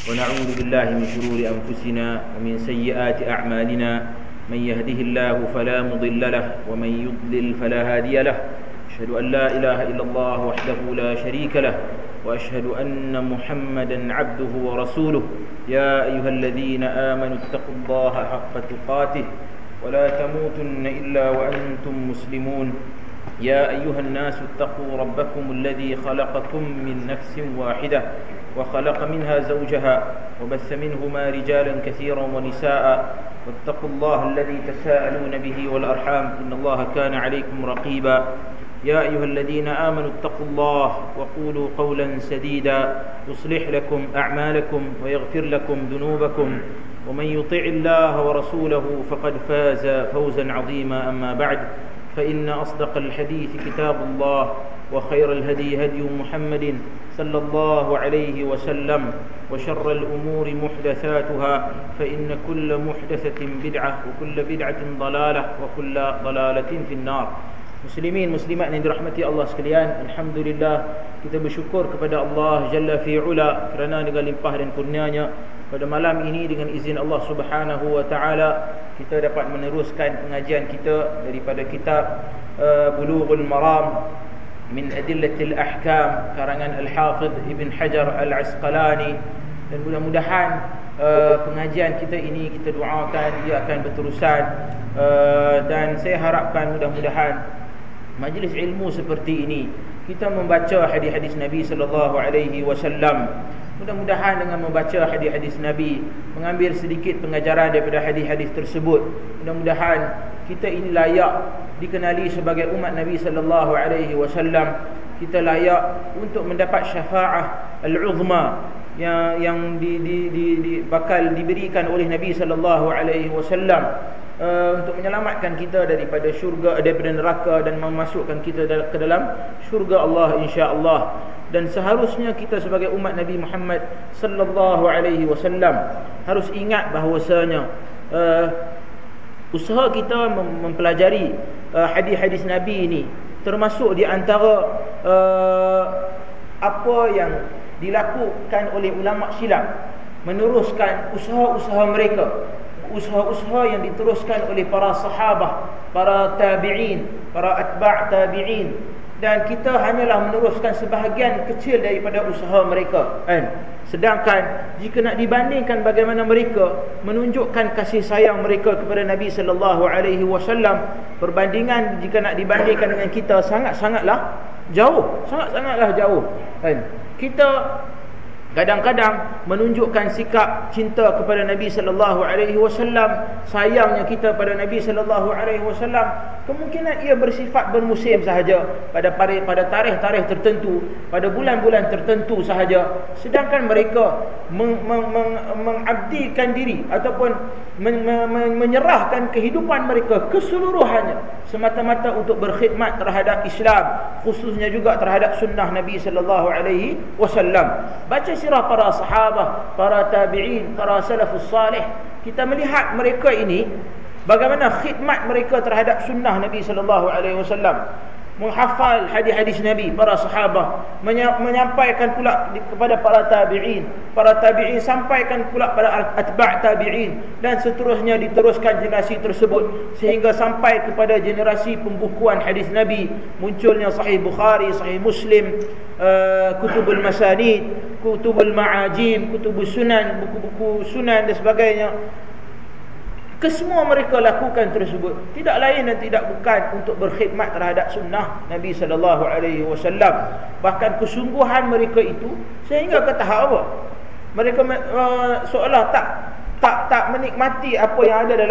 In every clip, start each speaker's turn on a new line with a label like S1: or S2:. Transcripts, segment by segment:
S1: ونعوذ بالله من شرور أنفسنا ومن سيئات أعمالنا من يهده الله فلا مضل له ومن يضلل فلا هادي له أشهد أن لا إله إلا الله وحده لا شريك له وأشهد أن محمدا عبده ورسوله يا أيها الذين آمنوا اتقوا الله حق تقاته ولا تموتن إلا وأنتم مسلمون يا أيها الناس اتقوا ربكم الذي خلقكم من نفس واحدة وخلق منها زوجها وبث منهما رجالا كثيرا ونساء واتقوا الله الذي تساءلون به والأرحام إن الله كان عليكم رقيبا يا أيها الذين آمنوا اتقوا الله وقولوا قولا سديدا يصلح لكم أعمالكم ويغفر لكم ذنوبكم ومن يطع الله ورسوله فقد فاز فوزا عظيما أما بعد فإن أصدق الحديث كتاب الله وخير الهدي هدي محمد صلى الله عليه وسلم وشر الأمور محدثاتها فإن كل محدثة بدعة وكل بدعة ضلالة وكل ضلالة في النار. Muslimin muslimat yang dirahmati Allah sekalian, alhamdulillah kita bersyukur kepada Allah Jalla fi'ula kerana dengan limpah dan kurnianya pada malam ini dengan izin Allah Subhanahu wa taala kita dapat meneruskan pengajian kita daripada kitab Bulughul Maram min Adillatil Ahkam karangan Al-Hafidh Ibn Hajar Al-Asqalani, dan mudah-mudahan pengajian kita ini kita doakan ia akan berterusan, dan saya harapkan mudah-mudahan majlis ilmu seperti ini kita membaca hadis-hadis Nabi sallallahu alaihi wasallam. Mudah-mudahan dengan membaca hadis-hadis Nabi, mengambil sedikit pengajaran daripada hadis-hadis tersebut, mudah-mudahan kita ini layak dikenali sebagai umat Nabi sallallahu alaihi wasallam. Kita layak untuk mendapat syafaah al-uzma yang bakal diberikan oleh Nabi sallallahu alaihi wasallam untuk menyelamatkan kita daripada syurga, daripada neraka, dan memasukkan kita ke dalam syurga Allah insya-Allah. Dan seharusnya kita sebagai umat Nabi Muhammad sallallahu alaihi wasallam harus ingat bahawasanya usaha kita mempelajari hadis-hadis Nabi ini termasuk di antara apa yang dilakukan oleh ulama silaf, meneruskan usaha-usaha mereka, usaha-usaha yang diteruskan oleh para sahabah, para tabi'in, para atba' tabi'in, dan kita hanyalah meneruskan sebahagian kecil daripada usaha mereka, kan? Sedangkan jika nak dibandingkan bagaimana mereka menunjukkan kasih sayang mereka kepada Nabi sallallahu alaihi wasallam, perbandingan jika nak dibandingkan dengan kita sangat-sangatlah jauh, sangat-sangatlah jauh, kan? Kita kadang-kadang menunjukkan sikap cinta kepada Nabi sallallahu alaihi wasallam, sayangnya kita pada Nabi sallallahu alaihi wasallam, kemungkinan ia bersifat bermusim sahaja pada tarikh-tarikh tertentu, pada bulan-bulan tertentu sahaja. Sedangkan mereka mengabdikan diri ataupun menyerahkan kehidupan mereka keseluruhannya semata-mata untuk berkhidmat terhadap Islam, khususnya juga terhadap sunnah Nabi sallallahu alaihi wasallam. Baca sirah para sahabah, para tabi'in, para salafus salih, kita melihat mereka ini bagaimana khidmat mereka terhadap sunnah Nabi sallallahu alaihi wasallam, menghafal hadis-hadis Nabi, para sahabah menyampaikan pula kepada para tabi'in, para tabi'in sampaikan pula pada atba' tabi'in, dan seterusnya diteruskan generasi tersebut sehingga sampai kepada generasi pembukuan hadis Nabi, munculnya Sahih Bukhari, Sahih Muslim, Kutubul Masanid, Kutubul Ma'ajim, Kutubul Sunan, buku-buku sunan dan sebagainya. Kesemua mereka lakukan tersebut tidak lain dan tidak bukan untuk berkhidmat terhadap sunnah Nabi sallallahu alaihi wasallam. Bahkan kesungguhan mereka itu sehingga ke tahap apa? Mereka seolah tak menikmati apa yang ada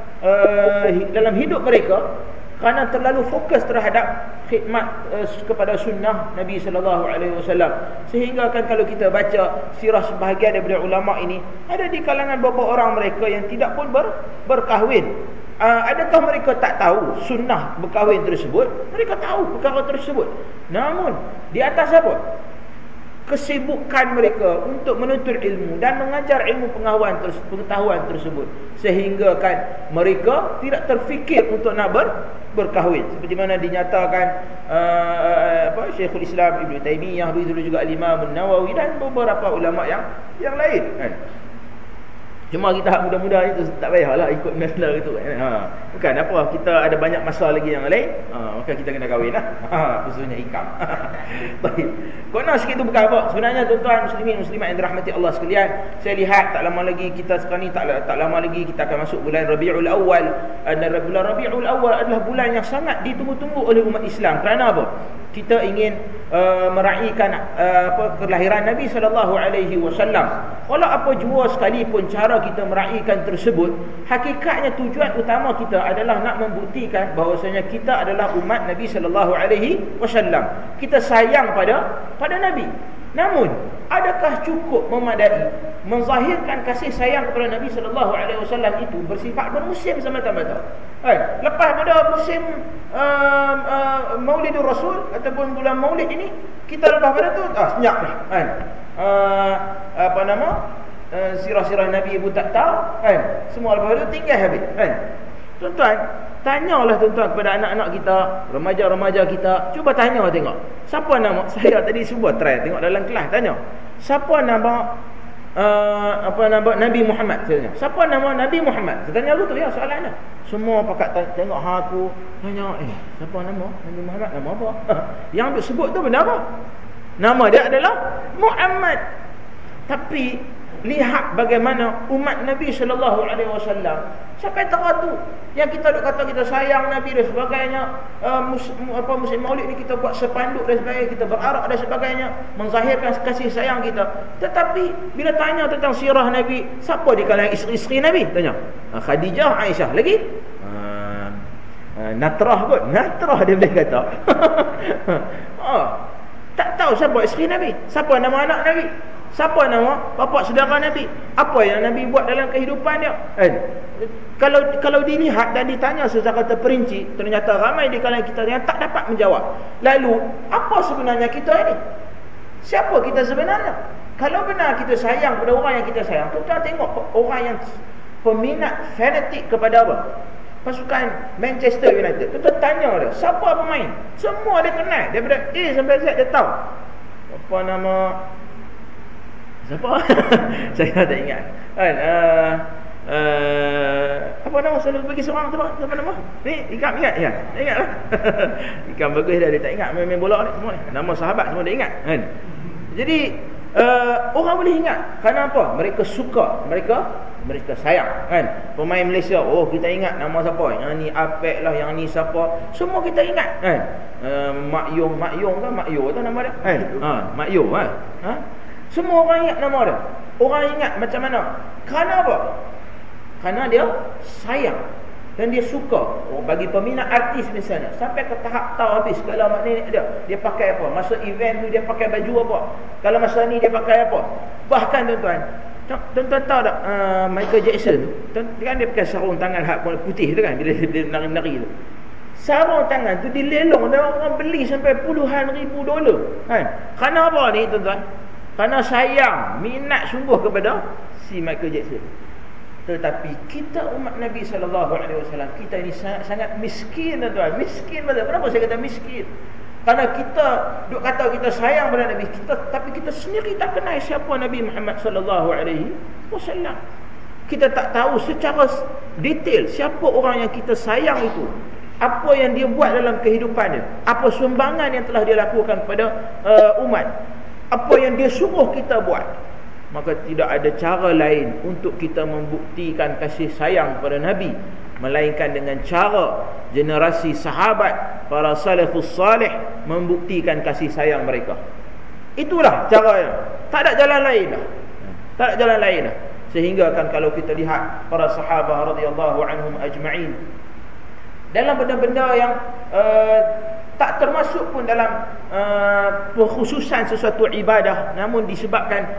S1: dalam hidup mereka kerana terlalu fokus terhadap khidmat kepada sunnah Nabi sallallahu alaihi wasallam. Sehingga kan kalau kita baca sirah sebahagian daripada ulama ini, ada di kalangan beberapa orang mereka yang tidak pun berkahwin. Adakah mereka tak tahu sunnah berkahwin tersebut? Mereka tahu perkara tersebut. Namun di atas apa? kesibukan mereka untuk menuntut ilmu dan mengajar ilmu pengetahuan tersebut, sehingga kan mereka tidak terfikir untuk nak berkahwin, seperti mana dinyatakan Syekhul Islam Ibn Taymiyah, begitu juga Al-Imam An-Nawawi dan beberapa ulama yang lain kan. Cuma kita hak muda-muda ni tu tak payahlah ikut nasional itu kan. Bukan apa, kita ada banyak masa lagi yang lain. Maka kita kena kahwin lah. Khususnya ikam. Baik. Konon sikit tu bukan apa. Sebenarnya tuan-tuan muslimin muslimat yang dirahmati Allah sekalian, saya lihat tak lama lagi kita sekarang ni tak lama lagi kita akan masuk bulan Rabiul Awal. Dan bulan Rabiul Awal adalah bulan yang sangat ditunggu-tunggu oleh umat Islam. Kerana apa? Kita ingin meraihkan kelahiran Nabi sallallahu alaihi wasallam. Walau apa jua sekalipun cara kita meraihkan tersebut, hakikatnya tujuan utama kita adalah nak membuktikan bahawasanya kita adalah umat Nabi sallallahu alaihi wasallam. Kita sayang pada Nabi. Namun, adakah cukup memadai menzahirkan kasih sayang kepada Nabi sallallahu alaihi wasallam itu bersifat bermusim semata-mata? Lepas pada musim Maulidur Rasul ataupun bulan Maulid ini, kita lepas pada tu senyap dah kan. Sirah-sirah Nabi ibu tak tahu kan. Semua lepas tu tinggal habis kan. Tuan-tuan, tanyalah tuan-tuan kepada anak-anak kita, remaja-remaja kita, cuba tanya tengok. Siapa nama? Saya tadi cuba try tengok dalam kelas, tanya. Siapa nama Nabi Muhammad? Saya tanya. Siapa nama Nabi Muhammad? Saya tanya lu tu ya soalannya. Semua pakat tengok aku, tanya, siapa nama Nabi Muhammad? Nama apa? Yang duk sebut tu benda apa? Nama dia adalah Muhammad. Tapi lihat bagaimana umat Nabi sallallahu alaihi wasallam sampai tu yang kita duk kata kita sayang Nabi dan sebagainya, musim Maulid ni kita buat sepanduk dan sebagainya, kita berarak dan sebagainya, menzahirkan kasih sayang kita. Tetapi bila tanya tentang sirah Nabi, siapa di kalangan isteri-isteri Nabi? Tanya. Khadijah, Aisyah. Lagi? Natrah kot. Natrah dia boleh kata. Tak tahu siapa isteri Nabi, siapa nama anak Nabi, siapa nama bapa saudara Nabi, apa yang Nabi buat dalam kehidupan dia. Kalau dilihat dan ditanya secara terperinci, ternyata ramai di kalangan kita yang tak dapat menjawab. Lalu apa sebenarnya kita ini? Siapa kita sebenarnya? Kalau benar kita sayang pada orang yang kita sayang, tuan-tuan tengok orang yang peminat fanatik kepada apa? Pasukan Manchester United. Tuan-tuan tanya dia, siapa pemain? Semua dia kenal, daripada A sampai Z dia tahu. Apa nama? Siapa? Saya tak ingat. Apa nama selalu bagi seorang tu? Apa nama? Ni Ikam ingat ya? Ingatlah. Ikam bagus dah, dia tak ingat main bola ni semua ni. Nama sahabat semua dia ingat kan. Jadi orang boleh ingat kerana apa? Mereka suka, mereka sayang kan. Pemain Malaysia, kita ingat nama siapa? Yang ni Apek lah, yang ni siapa? Semua kita ingat kan. Mak Yong kan, Mak Yo tu nama dia kan. Mak Yo kan. Semua orang ingat nama dia. Orang ingat macam mana? Kerana apa? Kerana dia sayang dan dia suka. Bagi peminat artis misalnya, sampai ke tahap tahu habis segala maknanya dia pakai apa, masa event tu dia pakai baju apa, kalau masa ni dia pakai apa. Bahkan tuan-tuan tahu tak, Michael Jackson tu kan dia pakai sarung tangan hak putih tu kan, bila dia nari-nari tu, sarung tangan tu dilelong dan orang beli sampai puluhan ribu dolar kan. Kerana apa ni tuan-tuan? Kerana sayang, minat sungguh kepada si Michael Jackson. Tetapi kita umat Nabi SAW, kita ini sangat miskin tuan-tuan. Miskin betul. Kenapa saya kata miskin? Kerana kita duk kata kita sayang pada Nabi kita, tapi kita sendiri tak kenal siapa Nabi Muhammad SAW. Kita tak tahu secara detail siapa orang yang kita sayang itu, apa yang dia buat dalam kehidupannya, apa sumbangan yang telah dia lakukan kepada umat, apa yang dia suruh kita buat. Maka tidak ada cara lain untuk kita membuktikan kasih sayang kepada Nabi melainkan dengan cara generasi sahabat, para salafus salih membuktikan kasih sayang mereka. Itulah caranya. Tak ada jalan lain dah. Tak ada jalan lain dah. Sehingga kan kalau kita lihat para sahabat radhiyallahu anhum ajma'in, dalam benda-benda yang tak termasuk pun dalam pengkhususan sesuatu ibadah, namun disebabkan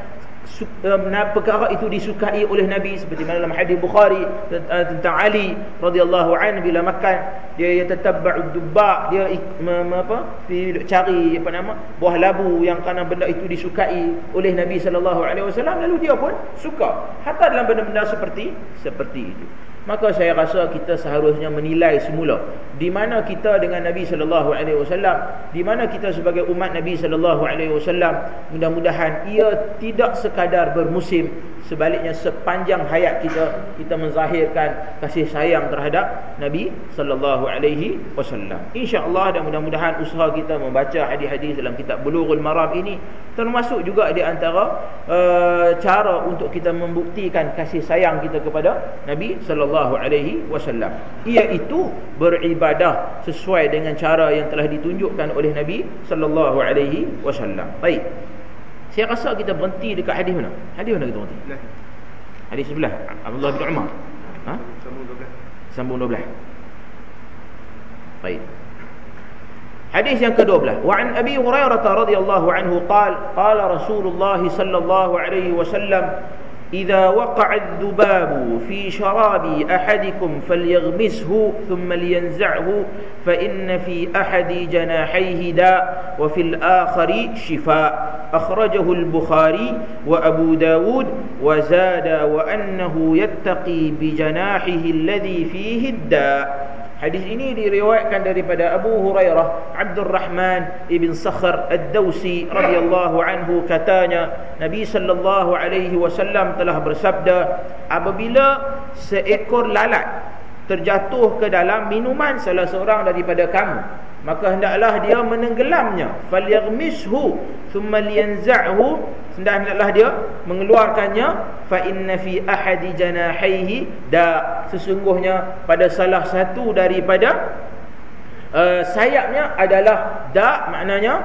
S1: perkara itu disukai oleh Nabi, seperti mana dalam hadis Bukhari tentang Ali radhiyallahu anhu, bila makan dia yatatabba'ud dubba, dia cari buah labu yang kerana benda itu disukai oleh Nabi sallallahu alaihi wasallam, lalu dia pun suka hatta dalam benda-benda seperti itu. Maka saya rasa kita seharusnya menilai semula di mana kita dengan Nabi sallallahu alaihi wasallam, di mana kita sebagai umat Nabi sallallahu alaihi wasallam. Mudah-mudahan ia tidak sekadar bermusim, sebaliknya sepanjang hayat kita menzahirkan kasih sayang terhadap Nabi sallallahu alaihi wasallam. Insya-Allah, dan mudah-mudahan usaha kita membaca hadis-hadis dalam kitab Bulughul Maram ini termasuk juga di antara cara untuk kita membuktikan kasih sayang kita kepada Nabi sallallahu alaihi wasallam, iaitu beribadah sesuai dengan cara yang telah ditunjukkan oleh Nabi sallallahu alaihi wasallam. Baik. Saya rasa kita berhenti dekat hadis mana? Hadis mana kita berhenti? Hadis sebelah Abdullah bin Umar. Sambung 12. Baik. Hadis yang ke-12. Wa an Abi Hurairah radhiyallahu anhu qala Rasulullah sallallahu alaihi wasallam, إذا وقع الذباب في شراب أحدكم فليغمسه ثم لينزعه فإن في أحد جناحيه داء وفي الآخر شفاء أخرجه البخاري وأبو داود وزاد وأنه يتقي بجناحه الذي فيه الداء. Hadis ini diriwayatkan daripada Abu Hurairah Abdurrahman ibn Sakhr Ad-Dawsi radhiyallahu anhu, katanya Nabi sallallahu alaihi wasallam telah bersabda, apabila seekor lalat terjatuh ke dalam minuman salah seorang daripada kamu, maka hendaklah dia menenggelamnya, falyaghmishu thumma liyanza'hu, hendaklah dia mengeluarkannya, fa inna fi ahadi janahaihi da, sesungguhnya pada salah satu daripada sayapnya adalah da, maknanya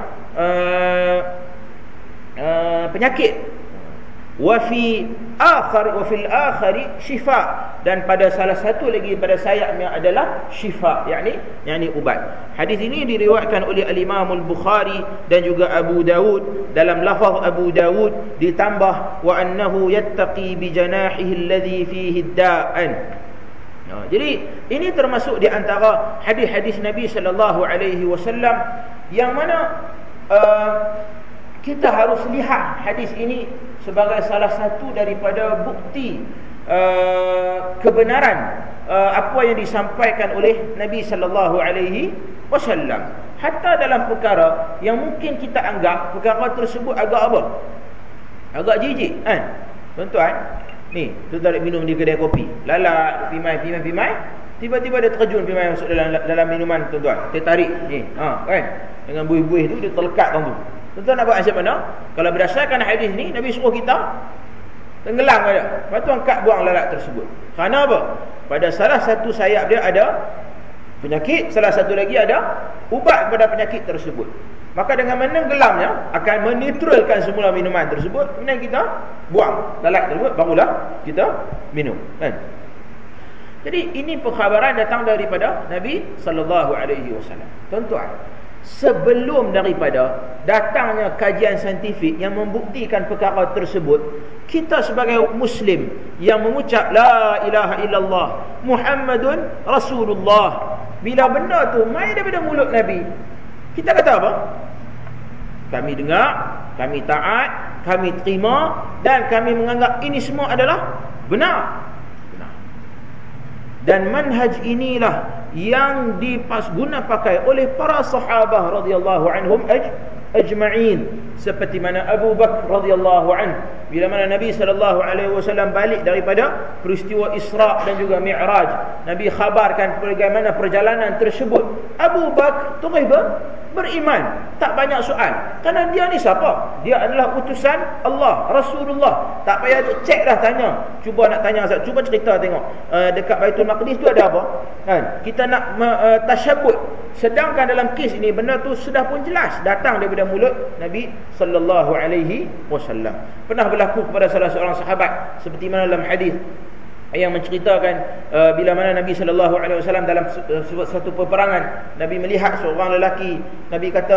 S1: penyakit. Wa fil akhari syifa, dan pada salah satu lagi pada sayapnya adalah syifa, yakni ubat. Hadis ini diriwayatkan oleh al-Imam al-Bukhari dan juga Abu Dawud. Dalam lafaz Abu Dawud ditambah wa annahu yattaqi bi janahihi alladhi fihi da'an. Jadi ini termasuk di antara hadis-hadis Nabi sallallahu alaihi wasallam yang mana kita harus lihat hadis ini sebagai salah satu daripada bukti kebenaran apa yang disampaikan oleh Nabi sallallahu alaihi wasallam. Hatta dalam perkara yang mungkin kita anggap perkara tersebut agak apa? Agak jijik kan? Tuan-tuan, ni tuan-tuan minum di kedai kopi, lalat, pimai, tiba-tiba dia terjun pimai masuk dalam minuman tuan-tuan. Dia tarik ni, kan? Dengan buih-buih tu dia terlekat tu. Tuan-tuan nak buat macam mana? Kalau berdasarkan hadis ni, Nabi suruh kita tenggelam aja. Lepas tu angkat buang lalat tersebut. Kerana apa? Pada salah satu sayap dia ada penyakit, salah satu lagi ada ubat kepada penyakit tersebut. Maka dengan menenggelamnya akan menetralkan semula minuman tersebut. Kemudian kita buang lalat tersebut, barulah kita minum, kan? Jadi ini perkhabaran datang daripada Nabi sallallahu alaihi wasallam. Tuan-tuan, sebelum daripada datangnya kajian saintifik yang membuktikan perkara tersebut, kita sebagai Muslim yang mengucap la ilaha illallah Muhammadun Rasulullah, bila benda tu mai daripada mulut Nabi, kita kata apa? Kami dengar, kami taat, kami terima, dan kami menganggap ini semua adalah benar. Dan manhaj inilah yang guna pakai oleh para sahabah radhiyallahu anhum ajma'in, seperti mana Abu Bakar radhiyallahu anhu, bila mana Nabi sallallahu alaihi wasallam balik daripada peristiwa Isra dan juga Mi'raj, Nabi khabarkan bagaimana perjalanan tersebut. Abu Bakar terus beriman, tak banyak soal, kerana dia ni siapa? Dia adalah utusan Allah, Rasulullah. Tak payah cek dah, tanya. Cuba nak tanya, cuba cerita tengok dekat Baitul Maqdis tu ada apa, kan? Kita nak tasyabut. Sedangkan dalam kes ini benda tu sudah pun jelas datang daripada mulut Nabi sallallahu alaihi wasallam. Pernah berlaku kepada salah seorang sahabat, seperti mana dalam hadis yang menceritakan bila mana Nabi SAW dalam satu peperangan, Nabi melihat seorang lelaki. Nabi kata,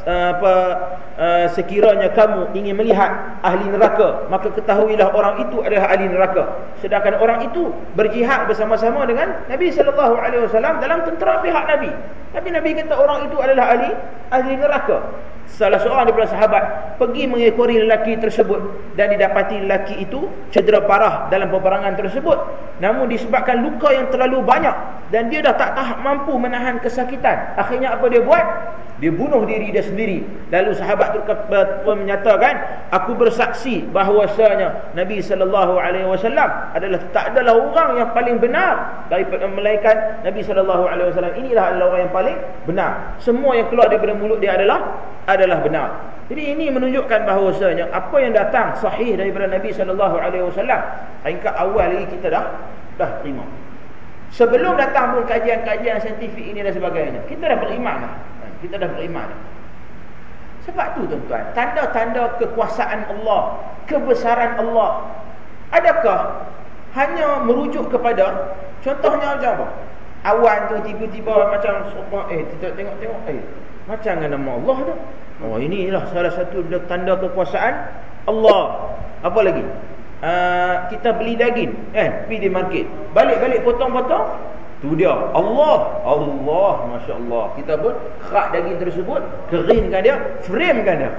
S1: sekiranya kamu ingin melihat ahli neraka, maka ketahuilah orang itu adalah ahli neraka. Sedangkan orang itu berjihad bersama-sama dengan Nabi SAW dalam tentera pihak Nabi. Tapi Nabi kata orang itu adalah ahli neraka. Salah seorang daripada sahabat pergi mengekori lelaki tersebut, dan didapati lelaki itu cedera parah dalam peperangan tersebut. Namun disebabkan luka yang terlalu banyak dan dia dah tak mampu menahan kesakitan, akhirnya apa dia buat? Dia bunuh diri dia sendiri. Lalu sahabat itu menyatakan, aku bersaksi bahawasanya Nabi SAW tak adalah orang yang paling benar daripada melainkan Nabi SAW. Inilah adalah orang yang paling benar. Semua yang keluar daripada mulut dia adalah benar. Jadi ini menunjukkan bahawasanya apa yang datang sahih daripada Nabi SAW, ringkat awal lagi kita dah terima. Sebelum datang pun kajian-kajian saintifik ini dan sebagainya, kita dah beriman dah. Kita dah beriman. Sebab tu tuan-tuan, tanda-tanda kekuasaan Allah, kebesaran Allah, adakah hanya merujuk kepada, contohnya macam apa? Awan tu tiba-tiba macam kita tengok-tengok, macam dengan nama Allah tu. Oh, inilah salah satu tanda kekuasaan Allah. Apa lagi? Kita beli daging, pergi di market, balik-balik potong-potong, tu dia Allah, Masya Allah. Kita pun khak daging tersebut, keringkan dia, framekan dia.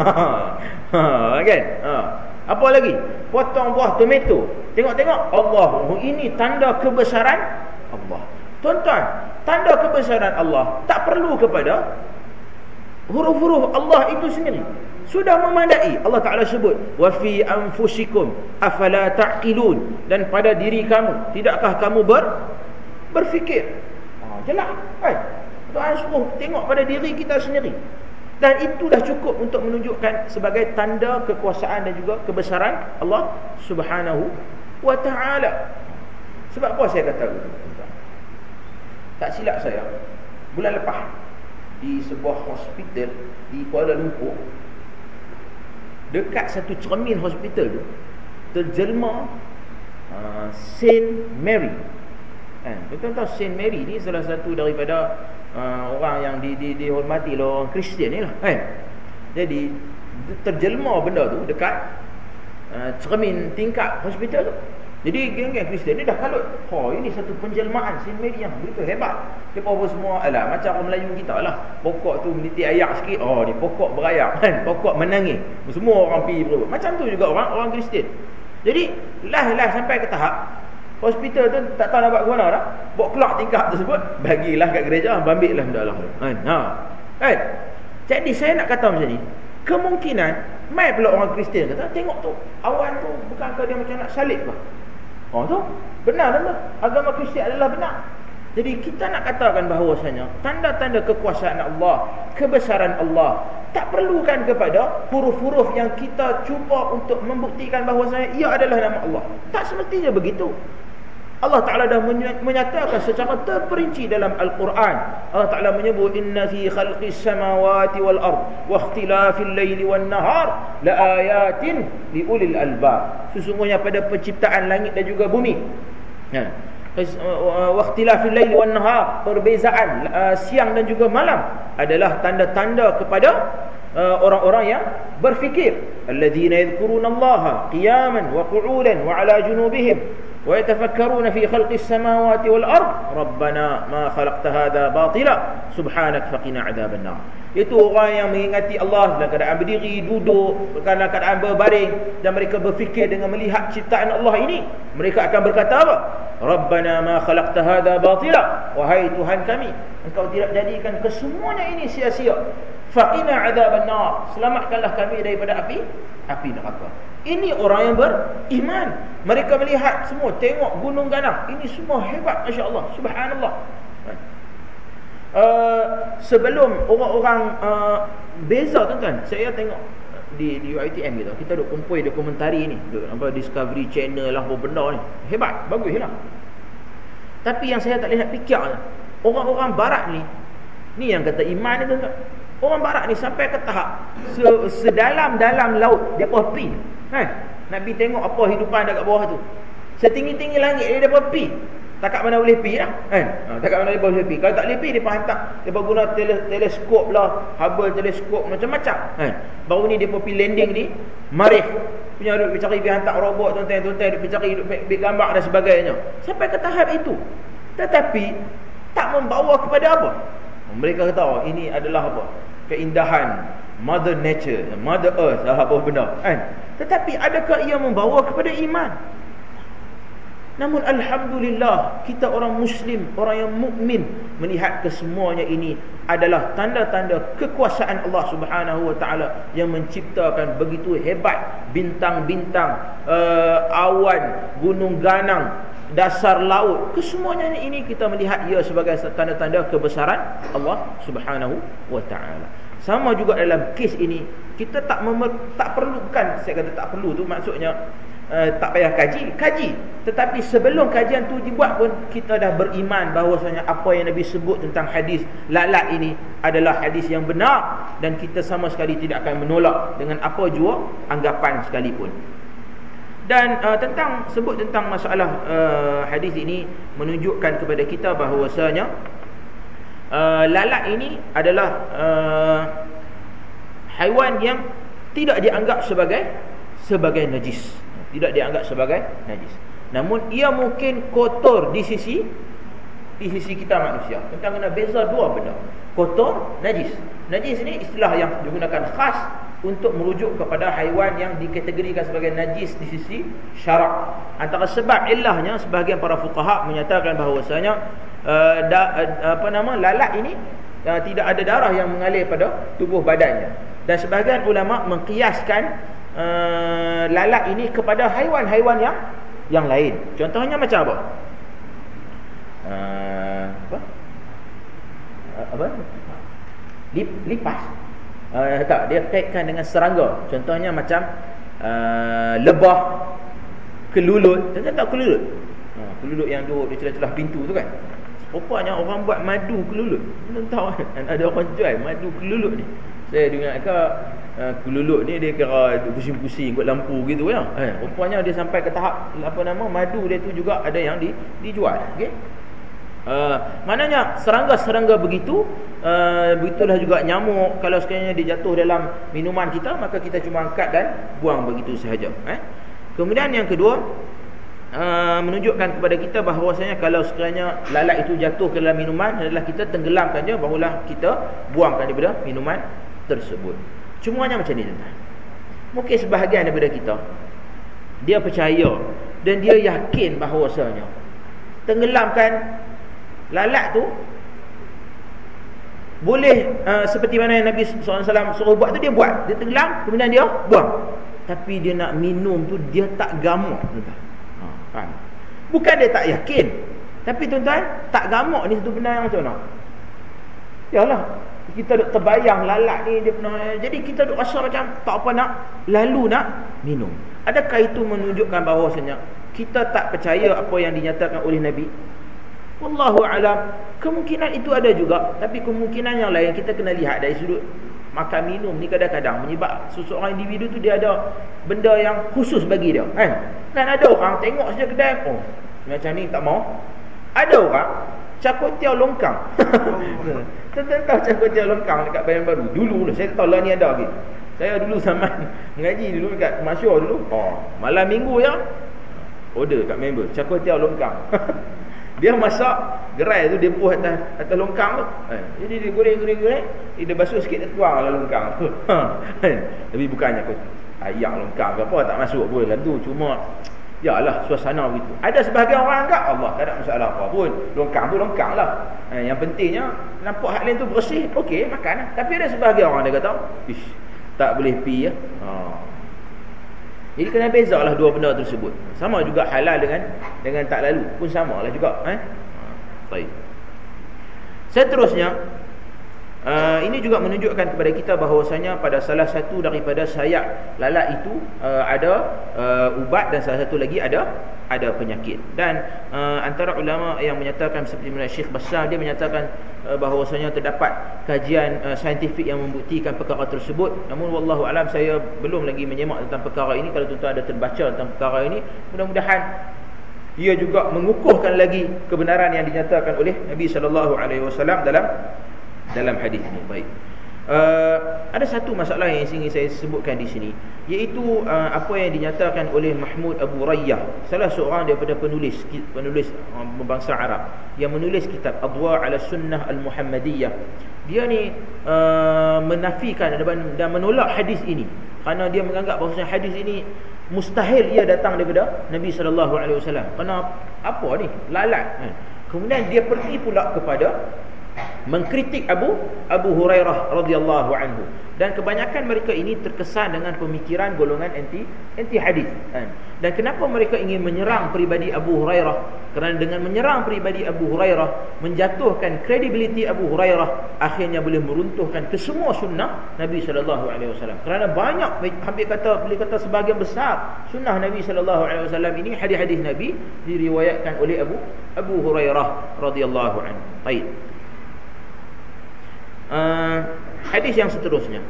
S1: Kan? Apa lagi? Potong buah tomato, tengok-tengok Allah. Ini tanda kebesaran Allah. Tuan-tuan, tanda kebesaran Allah tak perlu kepada huruf-huruf Allah itu sendiri, sudah memadai. Allah Ta'ala sebut, wa fi anfusikum afala ta'qilun, dan pada diri kamu tidakkah kamu berfikir. Jelas kan? Tuhan suruh tengok pada diri kita sendiri, dan itu dah cukup untuk menunjukkan sebagai tanda kekuasaan dan juga kebesaran Allah Subhanahu wa ta'ala. Sebab apa saya kata begitu? Tak silap saya, bulan lepas di sebuah hospital di Kuala Lumpur, dekat satu cermin hospital tu terjelma Saint Mary. Kita tahu Saint Mary ni salah satu daripada orang yang dihormati oleh orang Kristian ni lah, kan? Jadi terjelma benda tu dekat cermin tingkap hospital tu. Jadi geng-geng Kristian ni dah kalut, ini satu penjelmaan Saint Mary yang begitu hebat. Depa pun semua macam orang Melayu kita lah, pokok tu menitik ayak sikit, ni pokok berayak, kan? Pokok menangis. Semua orang pergi berebut. Macam tu juga orang Kristian. Jadi lah sampai ke tahap hospital tu tak tahu nak buat ke mana dah, bawa keluar tingkap tersebut, bagilah kat gereja, ambillah benda lah. Kan? Jadi saya nak kata macam ni, kemungkinan mai pula orang Kristian kata, tengok tu, awan tu bukankah dia macam nak salib ke? Tu benar tak? Agama Kristian adalah benar. Jadi kita nak katakan bahawasanya tanda-tanda kekuasaan Allah, kebesaran Allah, tak perlukan kepada huruf-huruf yang kita cuba untuk membuktikan bahawasanya ia adalah nama Allah. Tak semestinya begitu. Allah Ta'ala dah menyatakan secara terperinci dalam Al-Quran. Allah Ta'ala menyebut, inna fi khalqis samawati wal ard wa ikhtilafil laili wan nahar la ayatin li ulil albab. Sesungguhnya pada penciptaan langit dan juga bumi, wa ikhtilafil laili wan nahar, perbezaan siang dan juga malam, adalah tanda-tanda kepada orang-orang yang berfikir. Alladzina yadhkurunallaha qiyaman wa qu'udan wa ala junubihim wa yatafakkaruna fi khalqis samawati wal ard rabbana ma khalaqta hadha batila subhanak faqina adzabannar. Itu orang yang mengingati Allah dalam keadaan berdiri, duduk, dalam keadaan berbaring, dan mereka berfikir dengan melihat ciptaan Allah ini. Mereka akan berkata apa? Rabbana ma khalaqta hadha batila, wahai Tuhan kami, Engkau tidak jadikan kesemuanya ini sia-sia. Faqina adzabannar, selamatkanlah kami daripada api neraka. Ini orang yang beriman. Mereka melihat semua, tengok gunung ganang, ini semua hebat, masya-Allah, subhanallah. Sebelum orang-orang beza, tuan-tuan, saya tengok di UiTM kita duk kumpul dokumentari ni, Discovery Channel lah, apa benda ni, hebat, bagus lah. Tapi yang saya tak lihat fikir, orang-orang barat ni yang kata iman ni, tuan-tuan, orang barat ni sampai ke tahap sedalam-dalam laut dia pergi, nak pergi tengok apa hidupan dekat bawah tu. Setinggi-tinggi langit dia dapat pi. Takat mana boleh pi lah kan? Takat mana dia boleh pi. Kalau tak boleh pi, dia hantar, dia guna teleskop lah, Hubble teleskop macam-macam kan? Baru ni dia pergi landing ni Marikh punya, duduk cari, dia hantar robot tuan-tuan duduk cari, duduk ambil gambar dan sebagainya, sampai ke tahap itu. Tetapi tak membawa kepada apa? Mereka kata ini adalah apa? Keindahan Mother Nature, Mother Earth, apa benda kan? Tetapi adakah ia membawa kepada iman? Namun alhamdulillah, kita orang Muslim, orang yang mukmin, melihat kesemuanya ini adalah tanda-tanda kekuasaan Allah Subhanahu wa taala yang menciptakan begitu hebat bintang-bintang, awan, gunung ganang, dasar laut. Kesemuanya ini kita melihat ia sebagai tanda-tanda kebesaran Allah Subhanahu wa taala. Sama juga dalam kes ini, kita tak perlukan, saya kata tak perlu tu maksudnya tak payah kaji. Tetapi sebelum kajian tu dibuat pun, kita dah beriman bahawasanya apa yang Nabi sebut tentang hadis lalat ini adalah hadis yang benar, dan kita sama sekali tidak akan menolak dengan apa jua anggapan sekalipun. Dan sebut tentang masalah hadis ini menunjukkan kepada kita bahawasanya lalat ini adalah haiwan yang tidak dianggap sebagai najis. Tidak dianggap sebagai najis. Namun ia mungkin kotor di sisi kita manusia. Kita kena beza dua benda. Kotor, najis. Najis ini istilah yang digunakan khas untuk merujuk kepada haiwan yang dikategorikan sebagai najis di sisi syarak. Antara sebab ilahnya, sebahagian para fuqaha menyatakan bahawasanya lalat ini tidak ada darah yang mengalir pada tubuh badannya. Dan sebahagian ulama mengkiaskan lalat ini kepada haiwan-haiwan yang lain. Contohnya macam apa? Lipas. Tak, dia kaitkan dengan serangga. Contohnya macam lebah, kelulut. Tentang tak kelulut? Kelulut yang duduk di celah-celah pintu tu kan. Rupanya orang buat madu kelulut. Tidak tahu kan? Ada orang jual madu kelulut ni. Saya dengar kelulut ni dia kira pusing-pusing ikut lampu gitu ya. Rupanya dia sampai ke tahap madu dia tu juga ada yang dijual. Okey. Maknanya serangga-serangga begitu, begitulah juga nyamuk. Kalau sekiranya dia jatuh dalam minuman kita, maka kita cuma angkat dan buang begitu sahaja. Kemudian yang kedua, menunjukkan kepada kita bahawasanya kalau sekiranya lalat itu jatuh ke dalam minuman, adalah kita tenggelamkannya, barulah kita buangkan daripada minuman tersebut. Semuanya macam ni tuan-tuan. Mungkin sebahagian daripada kita, dia percaya dan dia yakin bahawasanya tenggelamkan lalat tu boleh, seperti mana yang Nabi SAW suruh buat tu, dia buat. Dia tenggelam, kemudian dia buang. Tapi dia nak minum tu, dia tak gamuk tuan-tuan. Faham? Bukan dia tak yakin, tapi tuan-tuan, tak gamuk ni satu benda yang macam mana? Yalah, kita duk terbayang lalat ni dia pernah, jadi kita duk rasa macam tak apa nak minum. Adakah itu menunjukkan bahawasanya kita tak percaya apa yang dinyatakan oleh Nabi? Wallahu alam. Kemungkinan itu ada juga, tapi kemungkinan yang lain kita kena lihat dari sudut makan minum ni. Kadang-kadang menyebab seseorang individu tu dia ada benda yang khusus bagi dia kan. Dan ada orang tengok saja kedai, macam ni tak mau. Ada orang Char Kway Teow longkang. Tentang tahu Char Kway Teow longkang dekat Bayan Baru. Dulu saya tahu lah ni ada lagi. Saya dulu zaman mengaji dulu dekat Masyur dulu. Malam minggu ya, order kat member Char Kway Teow longkang. Dia masak gerai tu, dia buat atas longkang tu. Jadi dia goreng, dia basuh sikit, dia tuang lah longkang tu. Tapi bukannya ayam longkang ke apa, tak masuk pun dalam tu. Cuma yalah, suasana begitu. Ada sebahagian orang anggap Allah tak ada masalah apa pun, longkang tu longkang lah. Yang pentingnya nampak hak lain tu bersih, okey, makan lah. Tapi ada sebahagian orang dia kata, ish, tak boleh pi ya. Jadi kena bezalah dua benda tersebut. Sama juga halal dengan tak lalu pun sama lah juga. Baik. Seterusnya, ini juga menunjukkan kepada kita bahawasanya pada salah satu daripada sayap lalat itu ada ubat, dan salah satu lagi ada penyakit. Dan antara ulama yang menyatakan seperti mana Syekh Bassam, dia menyatakan bahawasanya terdapat kajian saintifik yang membuktikan perkara tersebut. Namun wallahu alam, saya belum lagi menyemak tentang perkara ini. Kalau tuan-tuan ada terbaca tentang perkara ini, mudah-mudahan ia juga mengukuhkan lagi kebenaran yang dinyatakan oleh Nabi sallallahu alaihi wasallam dalam hadis ini. Baik. Ada satu masalah yang ingin saya sebutkan di sini, iaitu apa yang dinyatakan oleh Mahmud Abu Rayyah, salah seorang daripada penulis berbangsa Arab yang menulis kitab Adwa' ala Sunnah Al-Muhammadiyah. Dia ni menafikan dan menolak hadis ini kerana dia menganggap bahawa hadis ini mustahil ia datang daripada Nabi sallallahu alaihi wasallam. Kerana apa ni? Lalat. Kemudian dia pergi pula kepada mengkritik Abu Hurairah radhiyallahu anhu, dan kebanyakan mereka ini terkesan dengan pemikiran golongan anti hadis. Dan kenapa mereka ingin menyerang peribadi Abu Hurairah? Kerana dengan menyerang peribadi Abu Hurairah, menjatuhkan kredibiliti Abu Hurairah, akhirnya boleh meruntuhkan kesemua sunnah Nabi sallallahu alaihi wasallam. Kerana banyak, boleh kata sebahagian besar sunnah Nabi sallallahu alaihi wasallam ini, hadis-hadis Nabi diriwayatkan oleh Abu Hurairah radhiyallahu anhu. Baik. Hadis yang seterusnya,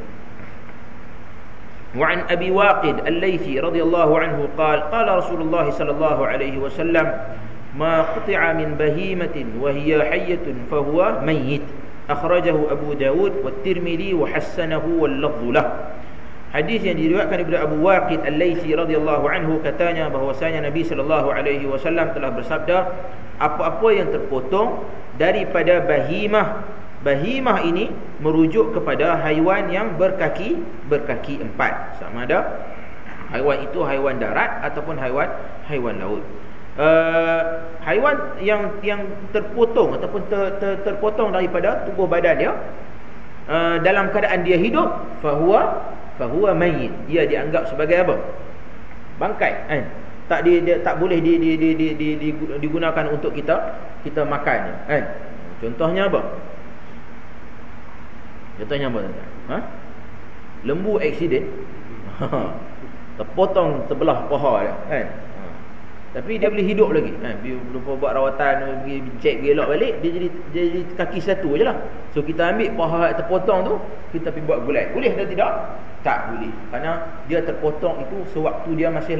S1: wa an Abi Waqid Al-Laythi radhiyallahu anhu qala qala Rasulullah sallallahu alaihi wasallam ma quti'a min bahimatin wa hiya hayyatun fa huwa mayyit, akhrajahu Abu Dawud wa Tirmidzi wa hassanahu wal lafdhu lah. Hadis yang diriwayatkan daripada Abu Waqid Al-Laythi radhiyallahu anhu, katanya bahwasanya Nabi sallallahu alaihi wasallam telah bersabda, apa-apa yang terpotong daripada bahimah ini merujuk kepada haiwan yang berkaki empat, sama ada haiwan itu haiwan darat ataupun haiwan laut. Haiwan yang terpotong ataupun terpotong daripada tubuh badan dia dalam keadaan dia hidup, fahuwa mayyit, dia dianggap sebagai apa? Bangkai, kan? Tak boleh digunakan untuk kita makan, kan? Contohnya apa? Contohnya apa, tuan-tuan? Lembu aksiden terpotong sebelah paha dia, kan? Tapi dia boleh hidup lagi, kan? Dia lupa buat rawatan, pergi cek, pergi elok balik, dia jadi kaki satu je lah. So kita ambil paha terpotong tu, kita pergi buat gulai. Boleh atau tidak? Tak boleh. Kerana dia terpotong itu sewaktu dia masih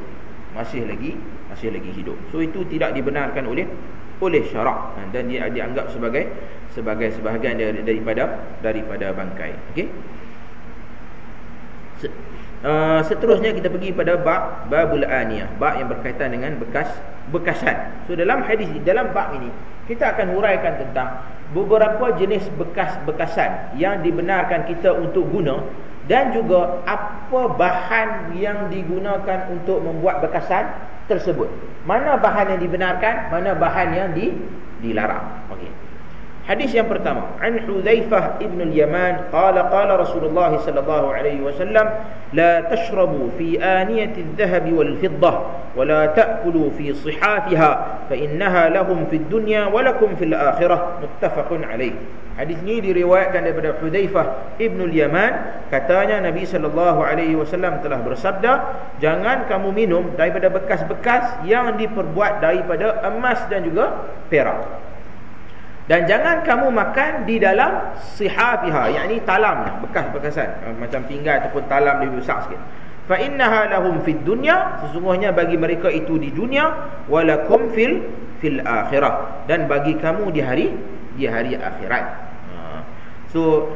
S1: lagi hidup. So itu tidak dibenarkan oleh syarak, dan dia dianggap sebagai sebahagian daripada bangkai. Okey. Seterusnya kita pergi pada babul aniyah, bab yang berkaitan dengan bekasan. So dalam hadis, dalam bab ini kita akan huraikan tentang beberapa jenis bekasan yang dibenarkan kita untuk guna, dan juga apa bahan yang digunakan untuk membuat bekasan tersebut. Mana bahan yang dibenarkan, mana bahan yang dilarang. Okey. Hadis yang pertama, an Hudzaifah ibn al-Yaman qala qala Rasulullah sallallahu alaihi wasallam la tashrabu fi aniyati adh-dhahab wal-fiddah wa la ta'kulu fi sihafiha fa innaha lahum fid dunya wa lakum fil akhirah, muttafaqun alaih. Hadis ini diriwayatkan daripada Hudzaifah ibn al-Yaman, katanya Nabi sallallahu alaihi wasallam telah bersabda, jangan kamu minum daripada bekas-bekas yang diperbuat daripada emas dan juga perak, dan jangan kamu makan di dalam sihafiha, yakni talam, bekas-bekasan macam pinggan ataupun talam lebih besar sikit. Fa innaha lahum fid dunya, sesungguhnya bagi mereka itu di dunia, walakum fil akhirah, dan bagi kamu di hari akhirat. So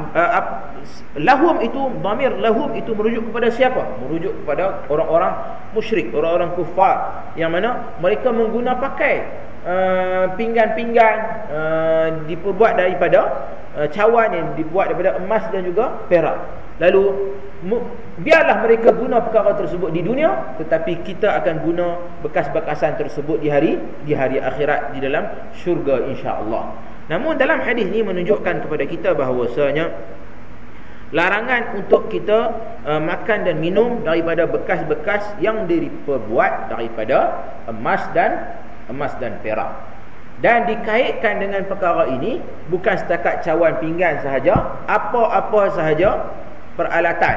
S1: lahum itu, dhamir lahum itu merujuk kepada siapa? Merujuk kepada orang-orang musyrik, orang-orang kufar, yang mana mereka pakai pinggan-pinggan diperbuat daripada cawan yang dibuat daripada emas dan juga perak. Lalu biarlah mereka guna perkara tersebut di dunia, tetapi kita akan guna bekas-bekasan tersebut di hari akhirat, di dalam syurga insya-Allah. Namun dalam hadis ini menunjukkan kepada kita bahawasanya larangan untuk kita makan dan minum daripada bekas-bekas yang diperbuat daripada emas dan perak. Dan dikaitkan dengan perkara ini bukan setakat cawan pinggan sahaja, apa-apa sahaja peralatan,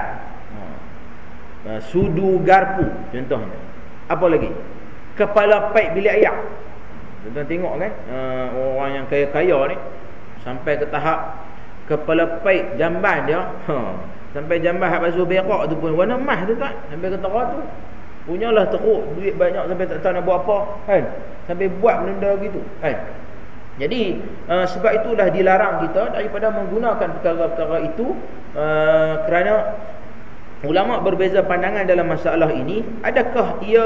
S1: sudu garpu contohnya. Apa lagi? Kepala paip bilik air. Tuan-tuan tengok kan, orang yang kaya-kaya ni sampai ke tahap kepala paip jamban dia, sampai jamban hak basuh berak tu pun warna emas tu tak, sampai ke tahap tu. punyalah teruk, duit banyak sampai tak tahu nak buat apa, kan? Sampai buat benda gitu, kan? Jadi sebab itulah dilarang kita daripada menggunakan perkara-perkara itu, kerana ulama berbeza pandangan dalam masalah ini. Adakah ia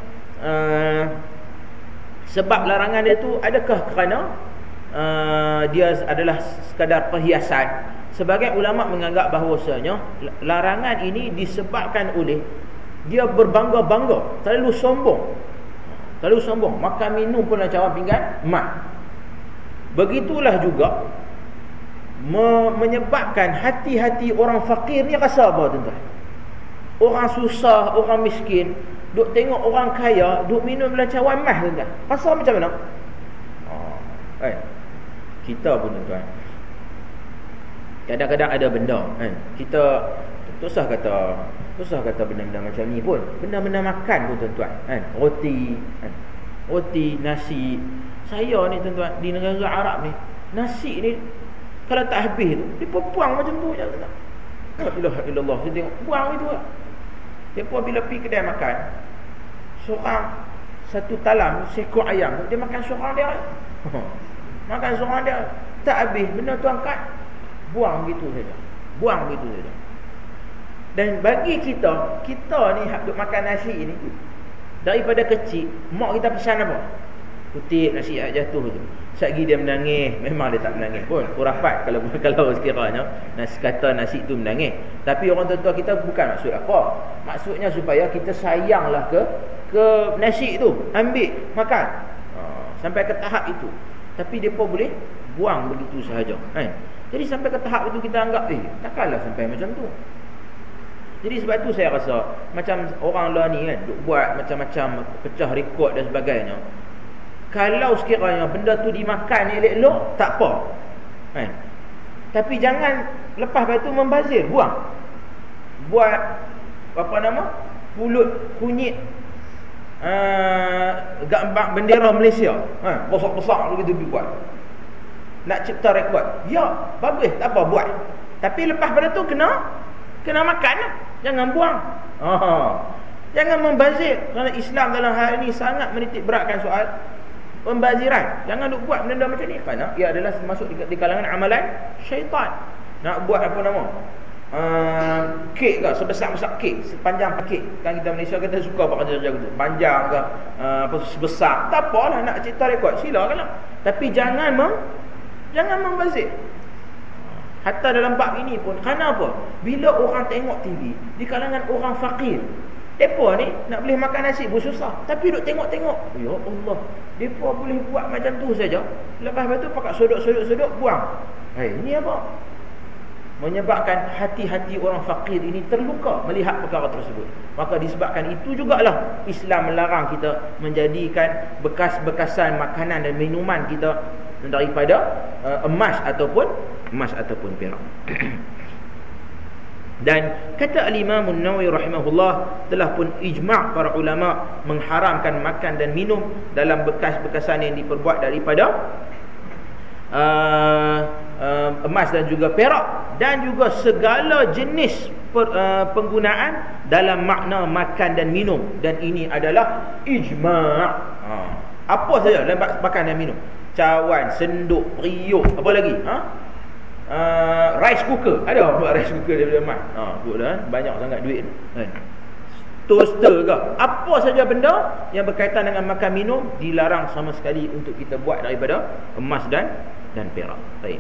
S1: sebab larangan itu, adakah kerana dia adalah sekadar perhiasan? Sebagai ulama menganggap bahawasanya larangan ini disebabkan oleh dia berbangga-bangga, terlalu sombong. Makan minum pun nak cawan pinggan emas. Begitulah juga menyebabkan hati-hati orang fakir ni rasa apa, tuan-tuan? Orang susah, orang miskin duk tengok orang kaya duk minum dalam cawan emas, tuan-tuan, rasa macam mana? Kita pun, tuan-tuan, kadang-kadang ada benda, kan, kita tak usah kata benda-benda macam ni pun, benda-benda makan pun, tuan-tuan, kan, roti, nasi. Saya ni, tuan-tuan, di negara Arab ni, nasi ni kalau tak habis tu, dia buang macam tu je, tuan-tuan. La ilaha illallah, dia tengok buang itu lah. Depa bila pergi kedai makan, seorang satu talam seekor ayam, dia makan seorang dia. Makan seorang dia, tak habis, benda tu angkat, buang begitu saja. Dan bagi kita ni duk makan nasi ni, daripada kecil mak kita pesan apa? Kutip nasi jatuh tu. Satgi dia menangis, memang dia tak menangis pun. Khurafat kalau sekiranya kata nasi tu menangis. Tapi orang tua kita bukan maksud apa. Maksudnya supaya kita sayanglah ke nasi tu, ambil makan. Sampai ke tahap itu. Tapi depa boleh buang begitu sahaja, kan? Jadi sampai ke tahap itu kita anggap takkanlah sampai macam tu. Jadi sebab tu saya rasa macam orang lah ni, kan, duk buat macam-macam, pecah rekod dan sebagainya. Kalau sekiranya benda tu dimakan elok-elok, tak apa, kan? Tapi jangan lepas tu membazir, buang. Buat pulut kunyit gambar bendera Malaysia, besar-besar begitu buat. Nak cipta rekod. Ya, bagus, tak apa, buat. Tapi lepas pada tu kena makan lah. Jangan buang. Jangan membazir. Kerana Islam dalam hal ini sangat menitik beratkan soal pembaziran. Jangan duk buat benda macam ni. Kerana ia adalah masuk di kalangan amalan syaitan. Nak buat kek ke, sebesar-besar kek, sepanjang kek. Kan kita Malaysia kita suka buat kerja macam tu. Panjang ke, sebesar. Tak apalah, nak cipta rekod, silakanlah. Tapi jangan membazir. Hatta dalam bab ini pun, kerana apa? Bila orang tengok TV di kalangan orang fakir, depa ni nak boleh makan nasi pun susah, tapi duk tengok-tengok, ya Allah, depa boleh buat macam tu saja. Lepas tu pakai sodok buang. Ini apa? Menyebabkan hati-hati orang fakir ini terluka melihat perkara tersebut. Maka disebabkan itu jugalah Islam melarang kita menjadikan bekas-bekasan makanan dan minuman kita daripada emas ataupun perak. Dan kata al-Imam An-Nawawi rahimahullah, telah pun ijma' para ulama mengharamkan makan dan minum dalam bekas-bekasan yang diperbuat daripada emas dan juga perak, dan juga segala jenis penggunaan dalam makna makan dan minum. Dan ini adalah ijma'. Apa saja dalam makan dan minum, cawan, senduk, periuk, apa lagi? Rice cooker. Ada buat rice cooker daripada emas. Buatlah, banyak sangat duit, kan? Toaster ke, apa saja benda yang berkaitan dengan makan minum dilarang sama sekali untuk kita buat daripada emas dan perak. Baik.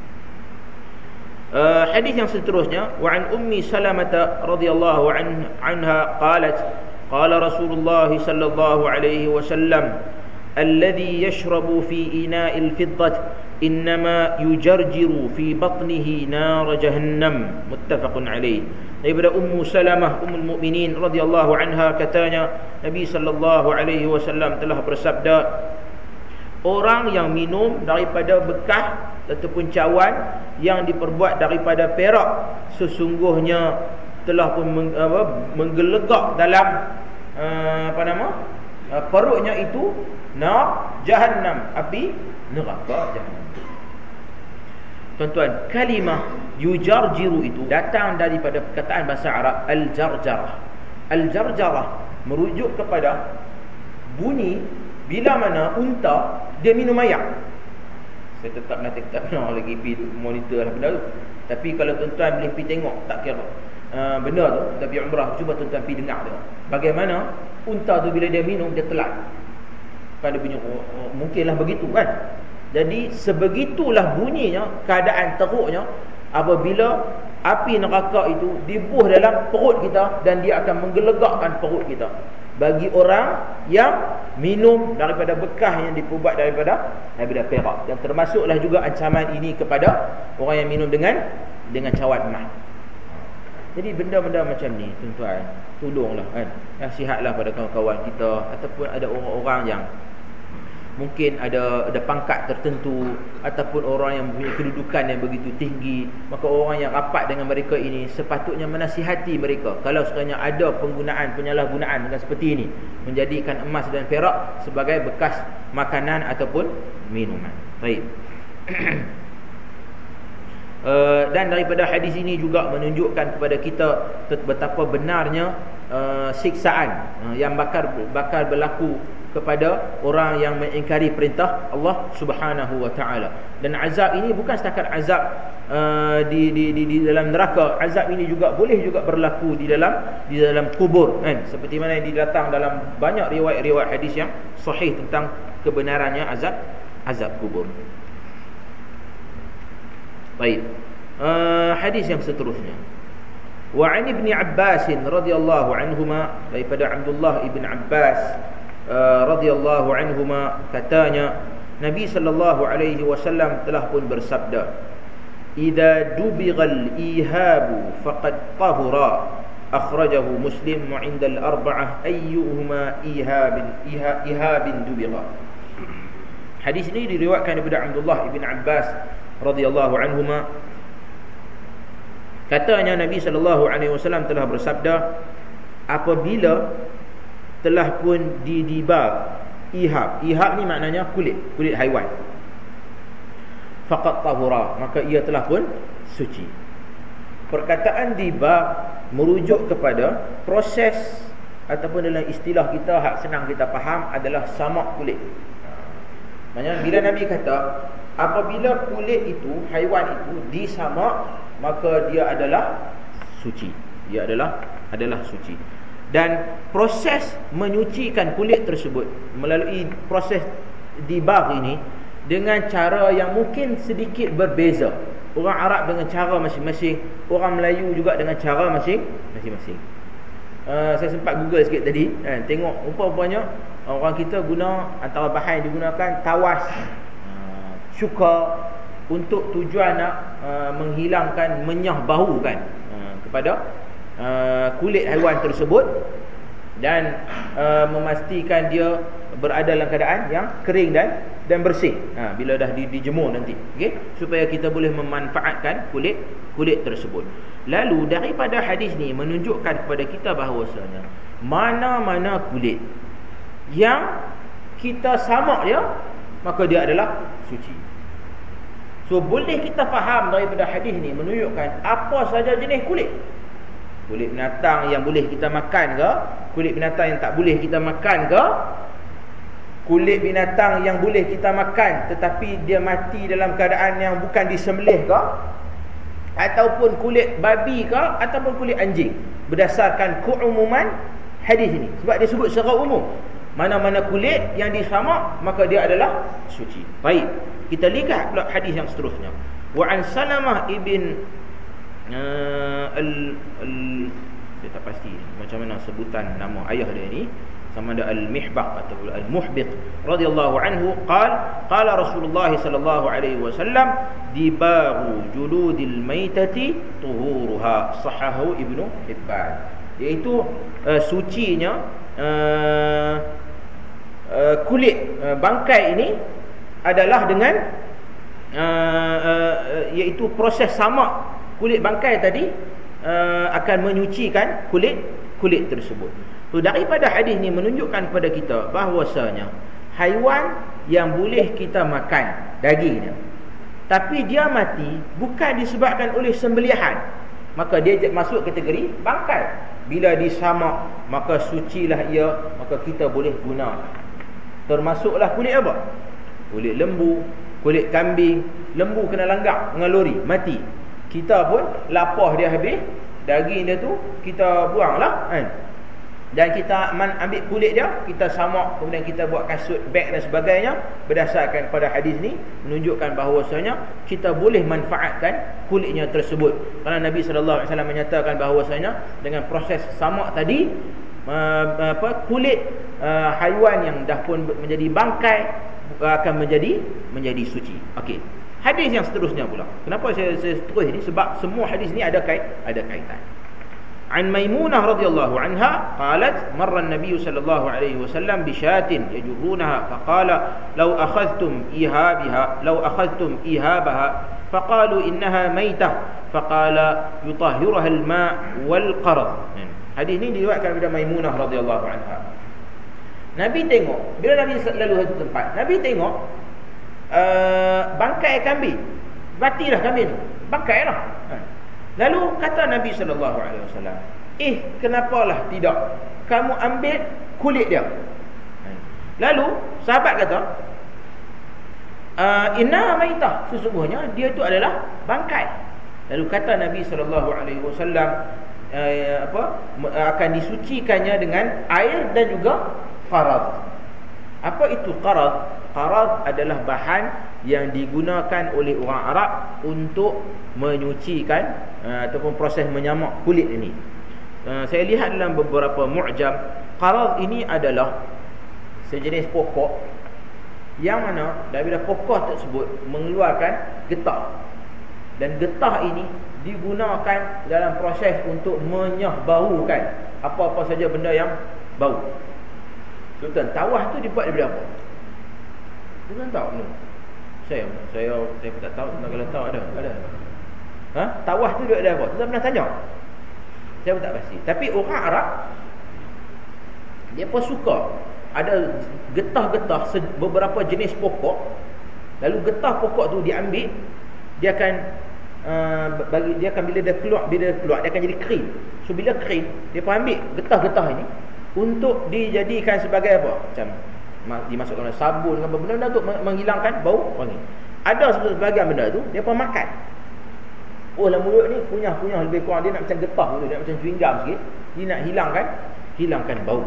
S1: Hadis yang seterusnya, wa an ummi Salamah radhiyallahu anha qalat qala Rasulullah sallallahu alaihi wasallam alladhi yashrabu fi ina'il fiddah innama yujarjiru fi batnihi nar jahannam, muttafaqun alaih. Daripada Ummu Salamah ummul mukminin radhiyallahu anha, katanya Nabi sallallahu alaihi wasallam telah bersabda, orang yang minum daripada bekas ataupun cawan yang diperbuat daripada perak, sesungguhnya telah pun menggelegak dalam perutnya itu nar jahannam, api neraka jahannam. Tuan-tuan, kalimah yujarjiru itu datang daripada perkataan bahasa Arab al-jarjarah. Al-jarjarah merujuk kepada bunyi bila mana unta dia minum air. Saya tak pernah lagi pergi monitor lah benda tu. Tapi kalau tuan-tuan boleh pergi tengok, tak kira benda tu, kita pergi umrah, cuba tuan-tuan pergi dengar tu. Bagaimana unta tu bila dia minum, dia telan. Kan dia bunyi, mungkinlah begitu kan. Jadi sebegitulah bunyinya, keadaan teruknya apabila api neraka itu dibuh dalam perut kita dan dia akan menggelegakkan perut kita. Bagi orang yang minum daripada bekas yang diperbuat daripada perak. Dan termasuklah juga ancaman ini kepada orang yang minum dengan cawan emas. Jadi benda-benda macam ni tuan-tuan, tolonglah kan, nasihatlah pada kawan-kawan kita ataupun ada orang-orang yang mungkin ada pangkat tertentu ataupun orang yang mempunyai kedudukan yang begitu tinggi, maka orang yang rapat dengan mereka ini sepatutnya menasihati mereka kalau sekiranya ada penyalahgunaan dengan seperti ini, menjadikan emas dan perak sebagai bekas makanan ataupun minuman. Baik. Dan daripada hadis ini juga menunjukkan kepada kita betapa benarnya siksaan yang bakal berlaku kepada orang yang mengingkari perintah Allah Subhanahu wa taala. Dan azab ini bukan setakat azab di dalam neraka, azab ini juga boleh juga berlaku di dalam kubur kan, seperti mana yang didatang dalam banyak riwayat-riwayat hadis yang sahih tentang kebenarannya azab kubur. Baik. Hadis yang seterusnya. Wa 'an Ibn Abbas radhiyallahu anhuma, daripada Abdullah ibn Abbas radhiyallahu anhuma, katanya Nabi sallallahu alaihi wasallam telah pun bersabda, "Idza dubighal ihabu faqad tahura." Akhrajahu Muslim wa 'inda al-arba'ah ayyuhuma ihabin dubigha. Hadis ini diriwayatkan daripada Abdullah ibn Abbas radhiyallahu anhuma, katanya Nabi sallallahu alaihi wasallam telah bersabda, apabila telah pun didibag ihab ni maknanya kulit haiwan, faqat tahura, maka ia telah pun suci. Perkataan dibag merujuk kepada proses ataupun dalam istilah kita hak senang kita faham adalah samak kulit. Maksudnya bila Nabi kata apabila kulit itu, haiwan itu disamak, maka dia adalah suci. Dia adalah suci. Dan proses menyucikan kulit tersebut melalui proses dibag ini dengan cara yang mungkin sedikit berbeza. Orang Arab dengan cara masing-masing, orang Melayu juga dengan cara masing-masing. Saya sempat google sikit tadi, tengok rupa-rupanya orang kita guna antara bahan yang digunakan tawas, syuka, untuk tujuan nak menghilangkan menyah bau kan kepada kulit haiwan tersebut dan memastikan dia berada dalam keadaan yang kering dan bersih bila dah dijemur nanti, okey, supaya kita boleh memanfaatkan kulit tersebut. Lalu daripada hadis ni menunjukkan kepada kita bahawasanya mana-mana kulit yang kita samak dia, maka dia adalah suci. So boleh kita faham daripada hadis ni menunjukkan apa saja jenis kulit. Kulit binatang yang boleh kita makan ke, kulit binatang yang tak boleh kita makan ke, kulit binatang yang boleh kita makan tetapi dia mati dalam keadaan yang bukan disembelih ke, ataupun kulit babi ke, ataupun kulit anjing, berdasarkan keumuman hadis ini. Sebab dia sebut secara umum, mana-mana kulit yang disamak maka dia adalah suci. Baik, kita lihat pula hadis yang seterusnya. Wa an Salamah ibn saya tak pasti macam mana sebutan nama ayah dia ni, sama ada Al-Mihbaq atau Al-Muhbiq radhiyallahu anhu, qala Rasulullah sallallahu alaihi wasallam, dibaru juludil maitati tuhuruha, sahahu Ibnu Hibban, iaitu sucinya kulit bangkai ini adalah dengan iaitu proses samak kulit bangkai tadi akan menyucikan kulit tersebut. So daripada hadis ni menunjukkan kepada kita bahawasanya haiwan yang boleh kita makan dagingnya, tapi dia mati bukan disebabkan oleh sembelihan, maka dia masuk kategori bangkai. Bila disamak, maka sucilah ia, maka kita boleh guna. Termasuklah kulit apa? Kulit lembu, kulit kambing. Lembu kena langgak dengan lori, mati. Kita pun lapah dia habis, daging dia tu kita buanglah kan. Dan kita ambil kulit dia, kita samak, kemudian kita buat kasut, beg dan sebagainya. Berdasarkan pada hadis ni menunjukkan bahawasanya kita boleh manfaatkan kulitnya tersebut. Kerana Nabi SAW menyatakan bahawasanya dengan proses samak tadi, kulit haiwan yang dah pun menjadi bangkai akan menjadi suci. Okey. Hadis yang seterusnya pula. Kenapa saya terus ni? Sebab semua hadis ni ada kaitan. عن ميمونة رضي الله عنها قالت مر النبي صلى الله عليه وسلم بشاة يجرونها فقال لو أخذتم إيهابها فقالوا إنها ميتة فقال يطهرها الماء والقرض. Hadis ni diriwayatkan daripada Maimunah radhiyallahu anha. Nabi tengok, bila Nabi lalu satu tempat, Nabi tengok bangkai kambing. Matilah kambing tu, bangkai lah. Lalu kata Nabi SAW, kenapalah tidak kamu ambil kulit dia? Lalu sahabat kata, inna maitah, sesungguhnya dia itu adalah bangkai. Lalu kata Nabi SAW, akan disucikannya dengan air dan juga qarad. Apa itu qarad? Qarad adalah bahan yang digunakan oleh orang Arab untuk menyucikan ataupun proses menyamak kulit ini. Saya lihat dalam beberapa mu'jam, qarad ini adalah sejenis pokok yang mana daripada pokok tersebut mengeluarkan getah. Dan getah ini digunakan dalam proses untuk menyahbaukan apa-apa saja benda yang bau. Tuan, tawah tu dibuat daripada apa? Tuan tahu ni? Saya pun tak tahu. Kalau tahu ada. Tawah tu dia ada apa? Tuan pernah tanya? Saya pun tak pasti. Tapi orang Arab, dia pun suka ada getah-getah beberapa jenis pokok. Lalu getah pokok tu diambil, dia akan bila dia keluar dia akan jadi kering. So bila kering, dia pun ambil getah-getah ini untuk dijadikan sebagai apa? Macam dimasukkan dalam sabun ke benda-benda untuk menghilangkan bau wangi. Ada sebahagian benda tu dia pun makan. Dalam mulut ni kunyah-kunyah lebih kurang, dia nak macam getah tu, dia nak macam chewing gum sikit. Dia nak hilangkan bau.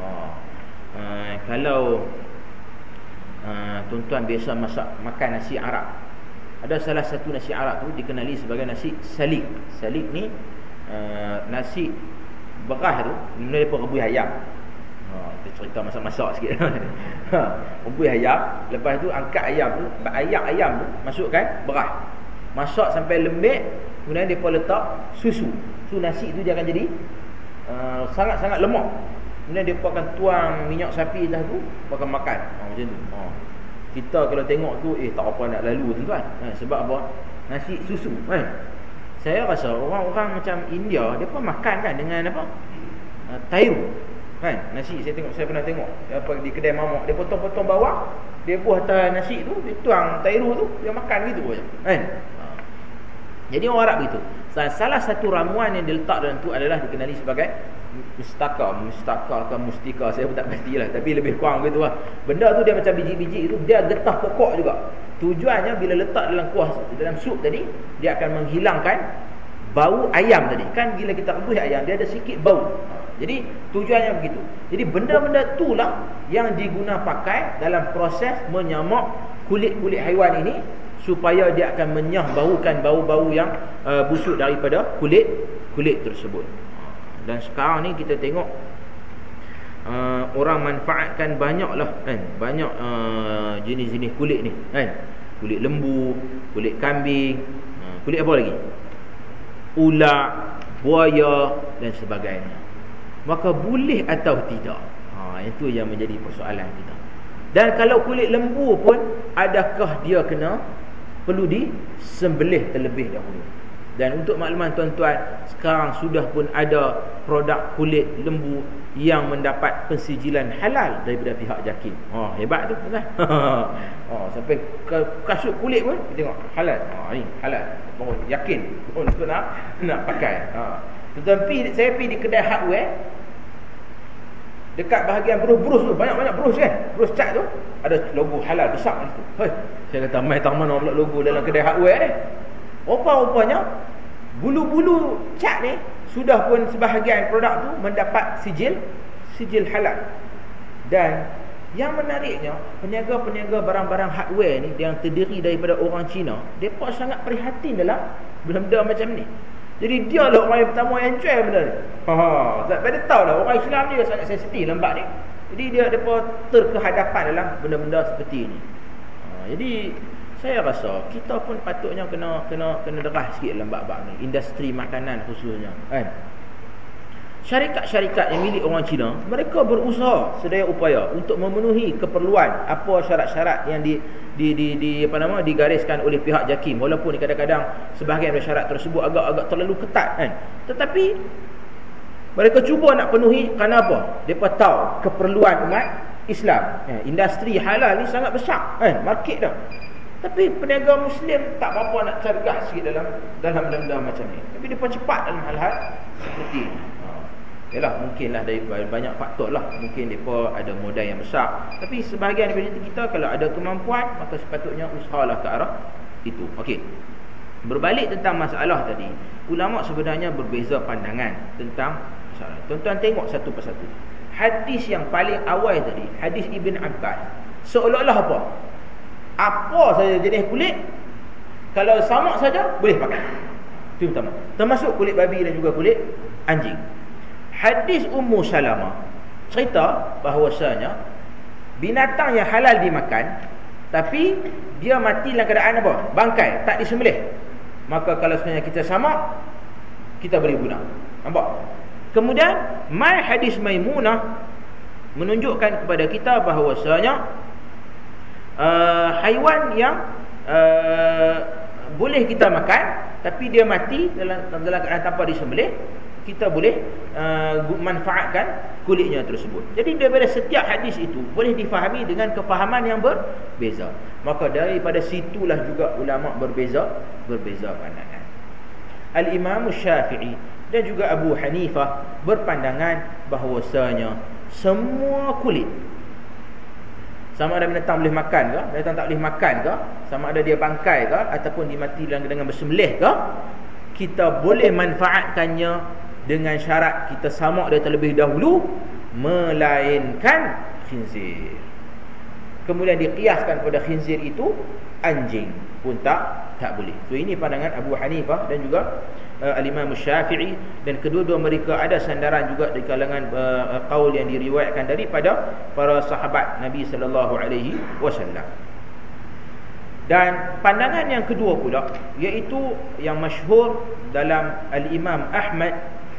S1: Kalau tuan-tuan biasa makan nasi Arab, ada salah satu nasi Arab tu dikenali sebagai nasi salik. Salik ni nasi beras tu, benda dia pun rebus ayam. Kita cerita masak-masak sikit. Rebus ayam, lepas tu angkat ayam tu, ayam tu masukkan beras. Masak sampai lembek, kemudian dia pun letak susu. So nasi tu dia akan jadi sangat-sangat lemak. Kemudian dia pun akan tuang minyak sapi dah tu, akan makan. Macam tu. Kita kalau tengok tu, tak apa nak lalu tuan-tuan. Sebab apa? Nasi susu kan. Saya rasa orang-orang macam India, dia pun makan kan dengan apa? Tairu. Kan? Nasi saya pernah tengok apa di kedai mamak, dia potong-potong bawang, dia buah atas nasi tu, dia tuang tairu tu, dia makan gitu aja. Kan? Jadi orang Arab gitu. Salah satu ramuan yang diletak dalam tu adalah dikenali sebagai mustaka ke mustika, saya pun tak pastilah, tapi lebih kurang begitu lah. Benda tu dia macam biji-biji itu, dia getah pokok juga. Tujuannya bila letak dalam kuah, dalam sup tadi, dia akan menghilangkan bau ayam tadi. Kan bila kita rebus ayam, dia ada sikit bau. Jadi tujuannya begitu. Jadi benda-benda itulah yang diguna pakai dalam proses menyamak kulit-kulit haiwan ini, supaya dia akan menyahbaukan bau-bau yang busuk daripada kulit tersebut. Dan sekarang ni kita tengok orang manfaatkan banyaklah kan, banyak jenis-jenis kulit ni kan. Kulit lembu, kulit kambing, kulit apa lagi? Ular, buaya dan sebagainya. Maka boleh atau tidak? Itu yang menjadi persoalan kita. Dan kalau kulit lembu pun, adakah dia perlu disembelih terlebih dahulu? Dan untuk makluman tuan-tuan, sekarang sudah pun ada produk kulit lembu yang mendapat pensijilan halal daripada pihak JAKIM. Hebat tu kan. Sampai kasut kulit pun kita tengok halal. Ni halal. Baru yakin untuk nak pakai. Tetapi saya pergi di kedai hardware, dekat bahagian brus tu, banyak-banyak brus kan. Brus cat tu ada logo halal besar kat situ. Saya kata mai tak mana pula logo dalam kedai hardware ni. Rupa-rupanya bulu-bulu cat ni sudah pun sebahagian produk tu mendapat sijil halal. Dan yang menariknya, peniaga-peniaga barang-barang hardware ni yang terdiri daripada orang Cina, mereka sangat prihatin dalam benda-benda macam ni. Jadi dia lah orang yang pertama yang jual benda ni. Sebab dia tahu lah orang Islam ni sangat sensitif lembak ni. Jadi mereka terkehadapan dalam benda-benda seperti ini. Jadi saya rasa kita pun patutnya kena derah sikit dalam bab-bab ni, industri makanan khususnya, kan. Syarikat-syarikat yang milik orang Cina, mereka berusaha sedaya upaya untuk memenuhi keperluan apa syarat-syarat yang digariskan oleh pihak JAKIM, walaupun kadang-kadang sebahagian dari syarat tersebut agak terlalu ketat, kan. Tetapi mereka cuba nak penuhi kerana apa? Mereka tahu keperluan umat Islam. Industri halal ni sangat besar, kan, market dah. Tapi peniaga Muslim tak berapa nak cergas sikit dalam benda-benda macam ni. Tapi dia pun cepat dalam hal-hal seperti ini. Yalah, mungkinlah dari banyak faktor lah. Mungkin mereka ada modal yang besar. Tapi sebahagian daripada kita, kalau ada kemampuan, maka sepatutnya usahalah ke arah itu. Okey. Berbalik tentang masalah tadi, ulama sebenarnya berbeza pandangan tentang masalah. Tuan-tuan tengok satu persatu. Hadis yang paling awal tadi, hadis Ibn Abbas, seolah-olah apa? Apa saja jenis kulit, kalau sama saja boleh pakai. Itu pertama. Termasuk kulit babi dan juga kulit anjing. Hadis Ummu Salamah cerita bahawasanya binatang yang halal dimakan, tapi dia mati dalam keadaan apa? Bangkai, tak disembelih. Maka kalau sebenarnya kita sama, kita boleh guna. Nampak? Kemudian mai hadis Maimunah menunjukkan kepada kita bahawasanya haiwan yang boleh kita makan, tapi dia mati dalam keadaan tanpa disembelih, kita boleh manfaatkan kulitnya tersebut. Jadi daripada setiap hadis itu boleh difahami dengan kefahaman yang berbeza. Maka daripada situlah juga ulama berbeza pandangan. Al-Imam Syafi'i dan juga Abu Hanifah berpandangan bahawasanya semua kulit, sama ada binatang boleh makan ke, binatang tak boleh makan ke, sama ada dia bangkai ke ataupun dimati dengan bersembelih ke, kita boleh manfaatkannya dengan syarat kita samak dia terlebih dahulu, melainkan khinzir. Kemudian dikiaskan pada khinzir itu, anjing pun tak boleh. So ini pandangan Abu Hanifah dan juga Al-Imam Syafi'i, dan kedua-dua mereka ada sandaran juga di kalangan qaul yang diriwayatkan daripada para sahabat Nabi sallallahu alaihi wasallam. Dan pandangan yang kedua pula, iaitu yang masyhur dalam Al-Imam Ahmad,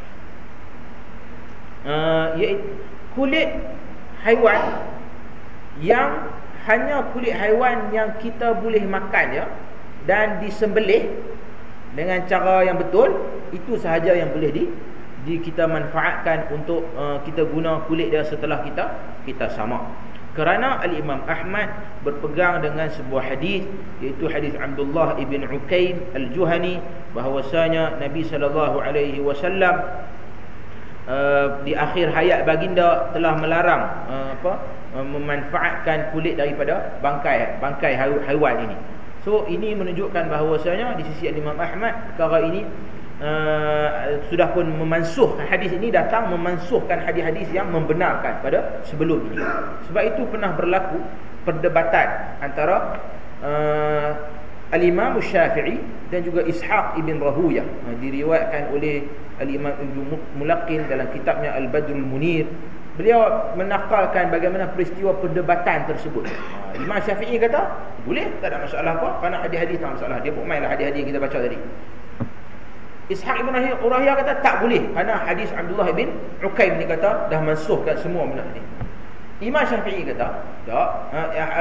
S1: iaitu kulit haiwan yang hanya kulit haiwan yang kita boleh makan ya, dan disembelih dengan cara yang betul, itu sahaja yang boleh kita manfaatkan untuk kita guna kulit dia setelah kita samak. Kerana Al-Imam Ahmad berpegang dengan sebuah hadis, iaitu hadis Abdullah ibn Ukaim Al-Juhani, bahawasanya Nabi sallallahu alaihi wasallam di akhir hayat baginda telah melarang memanfaatkan kulit daripada bangkai haiwan ini. So ini menunjukkan bahawasanya di sisi Imam Ahmad, perkara ini sudah pun memansuhkan, hadis ini datang memansuhkan hadis-hadis yang membenarkan pada sebelum ini. Sebab itu pernah berlaku perdebatan antara Al-Imam Syafi'i dan juga Ishaq ibn Rahuyah, diriwayatkan oleh Al-Imam Ibn Mulaqqin dalam kitabnya Al-Badrul Munir. Beliau menakalkan bagaimana peristiwa perdebatan tersebut. Imam Syafi'i kata boleh, tak ada masalah apa, kerana hadis-hadis tak masalah, dia pun mainlah hadis-hadis yang kita baca tadi. Ishaq ibn Rahuyah kata tak boleh, kerana hadis Abdullah ibn Ukaim ni kata dah mansuhkan semua benda ni. Imam Syafi'i kata tak,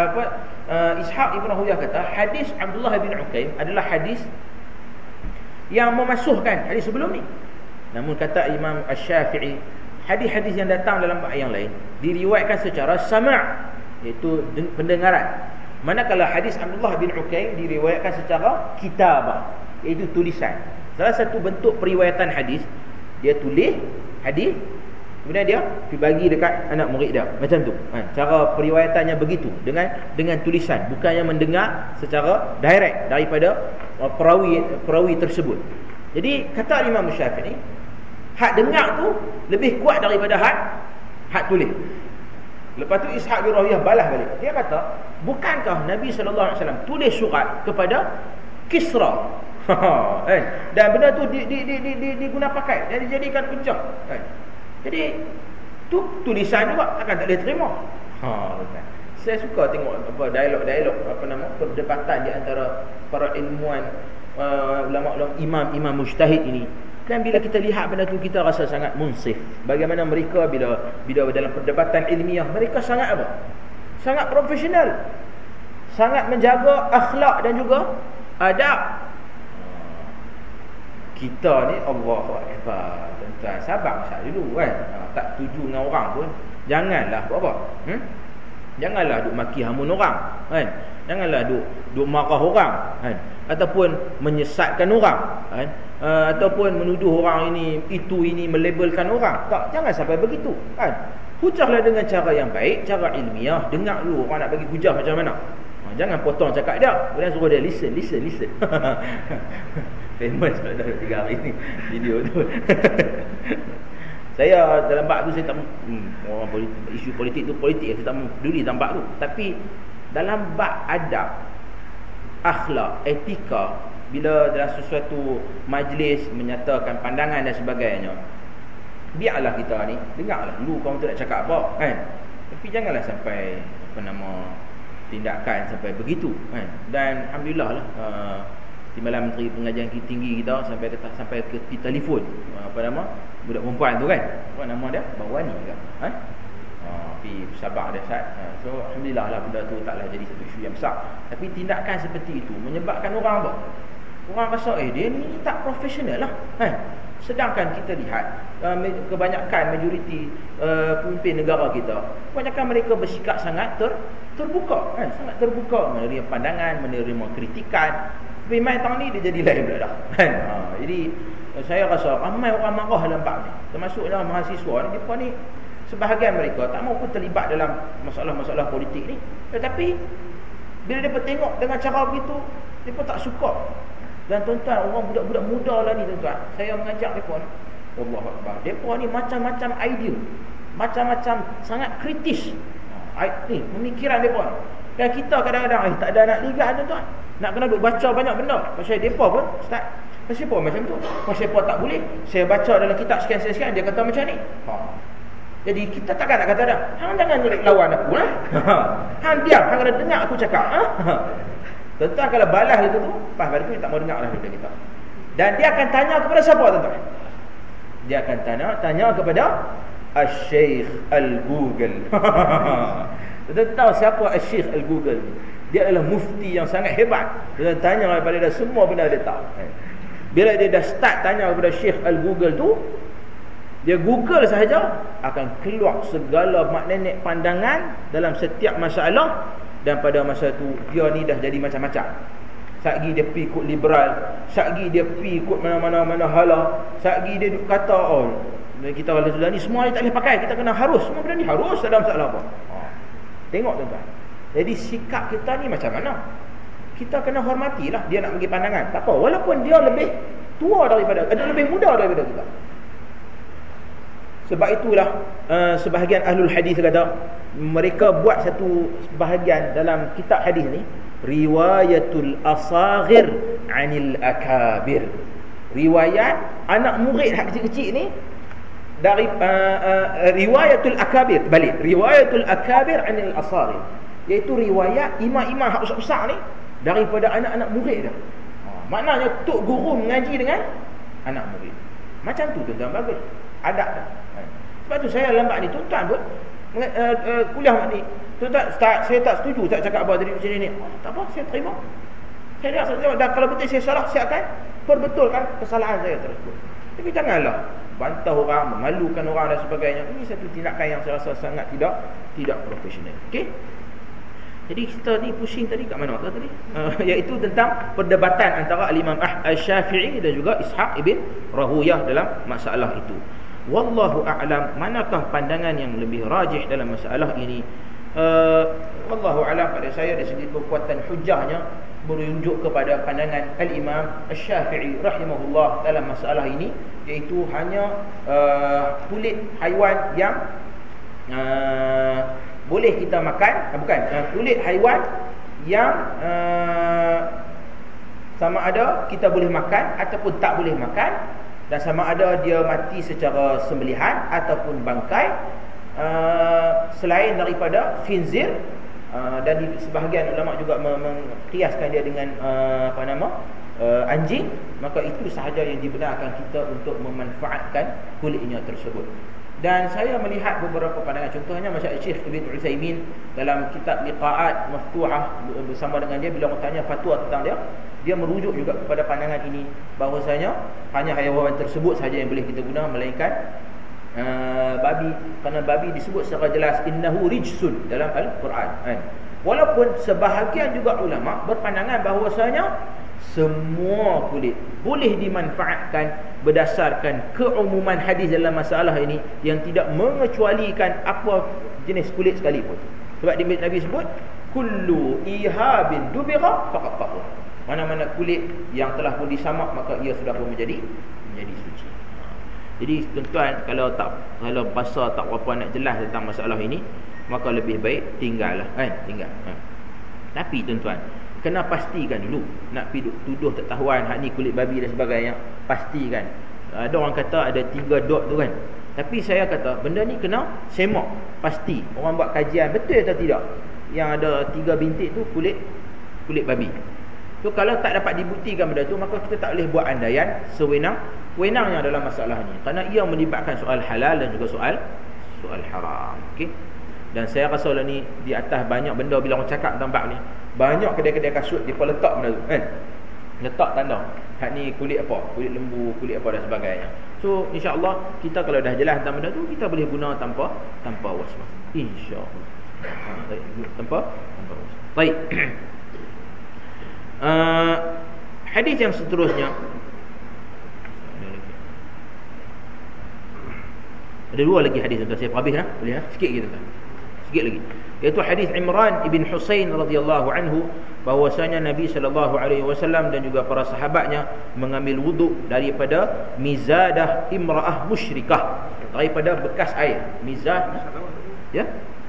S1: Ishaq ibn Rahuyah kata hadis Abdullah ibn Ukaim adalah hadis yang memasukkan hadis sebelum ni. Namun kata Imam Asy-Syafi'i, hadis-hadis yang datang dalam bab yang lain diriwayatkan secara sama', iaitu pendengaran. Manakala hadis Abdullah bin Ukaim diriwayatkan secara kitabah, iaitu tulisan. Salah satu bentuk periwayatan hadis, dia tulis hadis, kemudian dia bagi dekat anak murid dia, macam tu. Cara periwayatannya begitu, dengan tulisan, bukannya mendengar secara direct daripada perawi tersebut. Jadi kata Imam Syafi'i, hak dengar tu lebih kuat daripada hak tulis. Lepas tu Ishaq bin Rahawiyah balas balik. Dia kata, bukankah Nabi SAW tulis surat kepada Kisra? Dan benda tu diguna pakai, dan dijadikan hujah. Jadi tu tulisan juga, takkan tak boleh terima. Saya suka tengok dialog-dialog, perdebatan di antara para ilmuwan, ulama-ulama, imam mujtahid ini. Kan bila kita lihat benda tu, kita rasa sangat munsif. Bagaimana mereka bila dalam perdebatan ilmiah, mereka sangat apa? Sangat profesional, sangat menjaga akhlak dan juga adab. Kita ni Allahu Akbar, tuan-tuan, sabar sat dulu kan. Tak setuju dengan orang pun janganlah buat apa? Janganlah duk maki hamun orang kan. Janganlah duk marah orang kan, ataupun menyesatkan orang kan, ataupun menuduh orang ini melabelkan orang. Tak, jangan sampai begitu kan. Hujahlah dengan cara yang baik, cara ilmiah. Dengar dulu orang nak bagi hujah macam mana. Jangan potong cakap dia, kemudian suruh dia listen. Famous dah 3 hari ni video tu. Saya dalam bab tu saya tak orang politik, isu politik tu politik, saya tak peduli dalam bab tu. Tapi dalam bab adab, akhlak, etika, bila dalam sesuatu majlis menyatakan pandangan dan sebagainya, biarlah kita ni dengarlah dulu kamu tu nak cakap apa kan. Tapi janganlah sampai tindakan sampai begitu kan. Dan alhamdulillah lah, Timbalan Menteri Pengajian Tinggi kita sampai ke telefon budak perempuan tu kan, apa nama dia, Bawani ke pergi Sabah dah Sat. So alhamdulillah lah benda tu taklah jadi satu isu yang besar. Tapi tindakan seperti itu menyebabkan orang apa? Orang rasa dia ni tak profesional lah kan. Sedangkan kita lihat kebanyakan majoriti pemimpin negara kita, kebanyakan mereka bersikap sangat terbuka kan, sangat terbuka menerima pandangan, menerima kritikan. Tapi mai tahun ni dia jadi lain pula dah kan. Jadi saya rasa ramai orang marah dalam bab ni, termasuklah mahasiswa ni. Depa ni sebahagian mereka tak mahu pun terlibat dalam masalah-masalah politik ni, tetapi bila depa tengok dengan cara begitu, depa tak suka. Dan tuan-tuan, orang budak-budak muda lah ni tuan-tuan, saya mengajak mereka ni, Allahu Akbar, mereka ni macam-macam idea, macam-macam sangat kritis ni pemikiran mereka ni. Dan kita kadang-kadang tak ada anak ligat tuan-tuan, nak kena duk baca banyak benda. Pasal mereka pun start, pasal mereka macam tu, pasal mereka tak boleh, saya baca dalam kitab sekian-sekian dia kata macam ni. Jadi kita takkan nak kata dah, hang jangan lawan aku lah. Hang diam, hang kena dengar aku cakap. Tuan-tuan kalau balas itu tu, lepas pada tu dia tak mau dengar lah daripada kita. Dan dia akan tanya kepada siapa tuan-tuan? Dia akan tanya kepada Al-Syekh Al-Google. Tuan-tuan tahu siapa Al-Syekh Al-Google? Dia adalah mufti yang sangat hebat. Dia tanya daripada dia semua benda dia tahu. Bila dia dah start tanya kepada Syekh Al-Google tu, dia Google sahaja akan keluar segala makna pandangan dalam setiap masalah. Dan pada masa tu dia ni dah jadi macam-macam. Satgi dia pergi ikut liberal, satgi dia pergi ikut mana-mana hala, satgi dia kata kita wala sudah ni semua ni tak boleh pakai, kita kena harus, semua benda ni harus dalam masalah apa. Tengok tuan-tuan. Jadi sikap kita ni macam mana? Kita kena hormatilah dia nak bagi pandangan. Tak apa, walaupun dia lebih tua daripada, lebih muda daripada kita. Sebab itulah sebahagian ahlul hadis kata, mereka buat satu bahagian dalam kitab hadis ni, riwayatul asaghir anil akabir. Riwayat anak murid hak kecil-kecil ni dari riwayatul akabir, balik riwayatul akabir anil asaghir, iaitu riwayat imam-imam hak besar-besar ni daripada anak-anak murid dia. Maknanya tok guru mengaji dengan anak murid. Macam tu tuan-tuan, bagus adab dah. Sebab tu saya lambat ni tuan-tuan pun kuliah ni tuan-tuan, saya tak setuju tak cakap apa tadi macam ni. Tak apa, saya terima. Saya dah kalau betul saya salah, saya akan perbetulkan kesalahan saya tersebut. Tapi janganlah bantah orang, memalukan orang dan sebagainya. Ini satu tindakan yang saya rasa sangat tidak profesional. Okey. Jadi kita ni pusing tadi kat mana tadi? Iaitu tentang perdebatan antara Al-Imam Asy-Syafi'i dan juga Ishaq ibn Rahuyah dalam masalah itu. Wallahu a'lam, manakah pandangan yang lebih rajih dalam masalah ini? Wallahu a'lam, pada saya dari segi kekuatan hujahnya merujuk kepada pandangan Al-Imam Asy-Syafi'i rahimahullah dalam masalah ini, iaitu hanya kulit haiwan yang boleh kita makan, kulit haiwan yang sama ada kita boleh makan ataupun tak boleh makan, dan sama ada dia mati secara sembelihan ataupun bangkai, selain daripada khinzir, dan sebahagian ulama juga mengkiaskan dia dengan anjing, maka itu sahaja yang dibenarkan kita untuk memanfaatkan kulitnya tersebut. Dan saya melihat beberapa pandangan, contohnya macam Syekh Ibn Utsaimin dalam kitab Liqa'at Maftuhah bersama dengan dia, bila orang tanya fatwa tentang dia merujuk juga kepada pandangan ini, bahwasanya hanya haiwan tersebut sahaja yang boleh kita guna, melainkan babi, kerana babi disebut secara jelas innahu rijsun dalam Al-Quran kan. Walaupun sebahagian juga ulama berpandangan bahwasanya semua kulit boleh dimanfaatkan berdasarkan keumuman hadis dalam masalah ini, yang tidak mengecualikan apa jenis kulit sekalipun. Sebab Nabi sebut kullu ihabin dubira faqad tahur, mana-mana kulit yang telah pun disamak maka ia sudah pun menjadi suci. Jadi tuan-tuan, kalau bahasa tak berapa nak jelas tentang masalah ini, maka lebih baik tinggallah kan, tinggal. Tapi tuan-tuan, kena pastikan dulu. Nak pergi tuduh tak tahuan hak ni kulit babi dan sebagainya, pastikan. Ada orang kata ada 3 dot tu kan, tapi saya kata benda ni kena semak, pasti orang buat kajian betul atau tidak yang ada 3 bintik tu kulit babi. So kalau tak dapat dibuktikan benda tu, maka kita tak boleh buat andaian sewenang-wenangnya dalam masalah ni, kerana ia melibatkan soal halal dan juga soal haram. Okey. Dan saya rasa lah ni di atas banyak benda, bila orang cakap tentang bab ni, banyak kedai-kedai kasut dia pun letak benda tu kan, letak tanda hak ni kulit apa, kulit lembu, kulit apa dan sebagainya. So insya-Allah kita kalau dah jelas tentang benda tu, kita boleh guna tanpa was-was, insya-Allah. Tanpa was-was. Baik. Hadis yang seterusnya, ada 2 lagi hadis tuan, saya habis dah, boleh dah sikit lagi tuan, sikit lagi, iaitu hadis Imran ibn Husain radhiyallahu anhu, bahwasanya Nabi sallallahu alaihi wasallam dan juga para sahabatnya mengambil wuduk daripada mizadah imraah musyrikah, daripada bekas air. Mizah ya,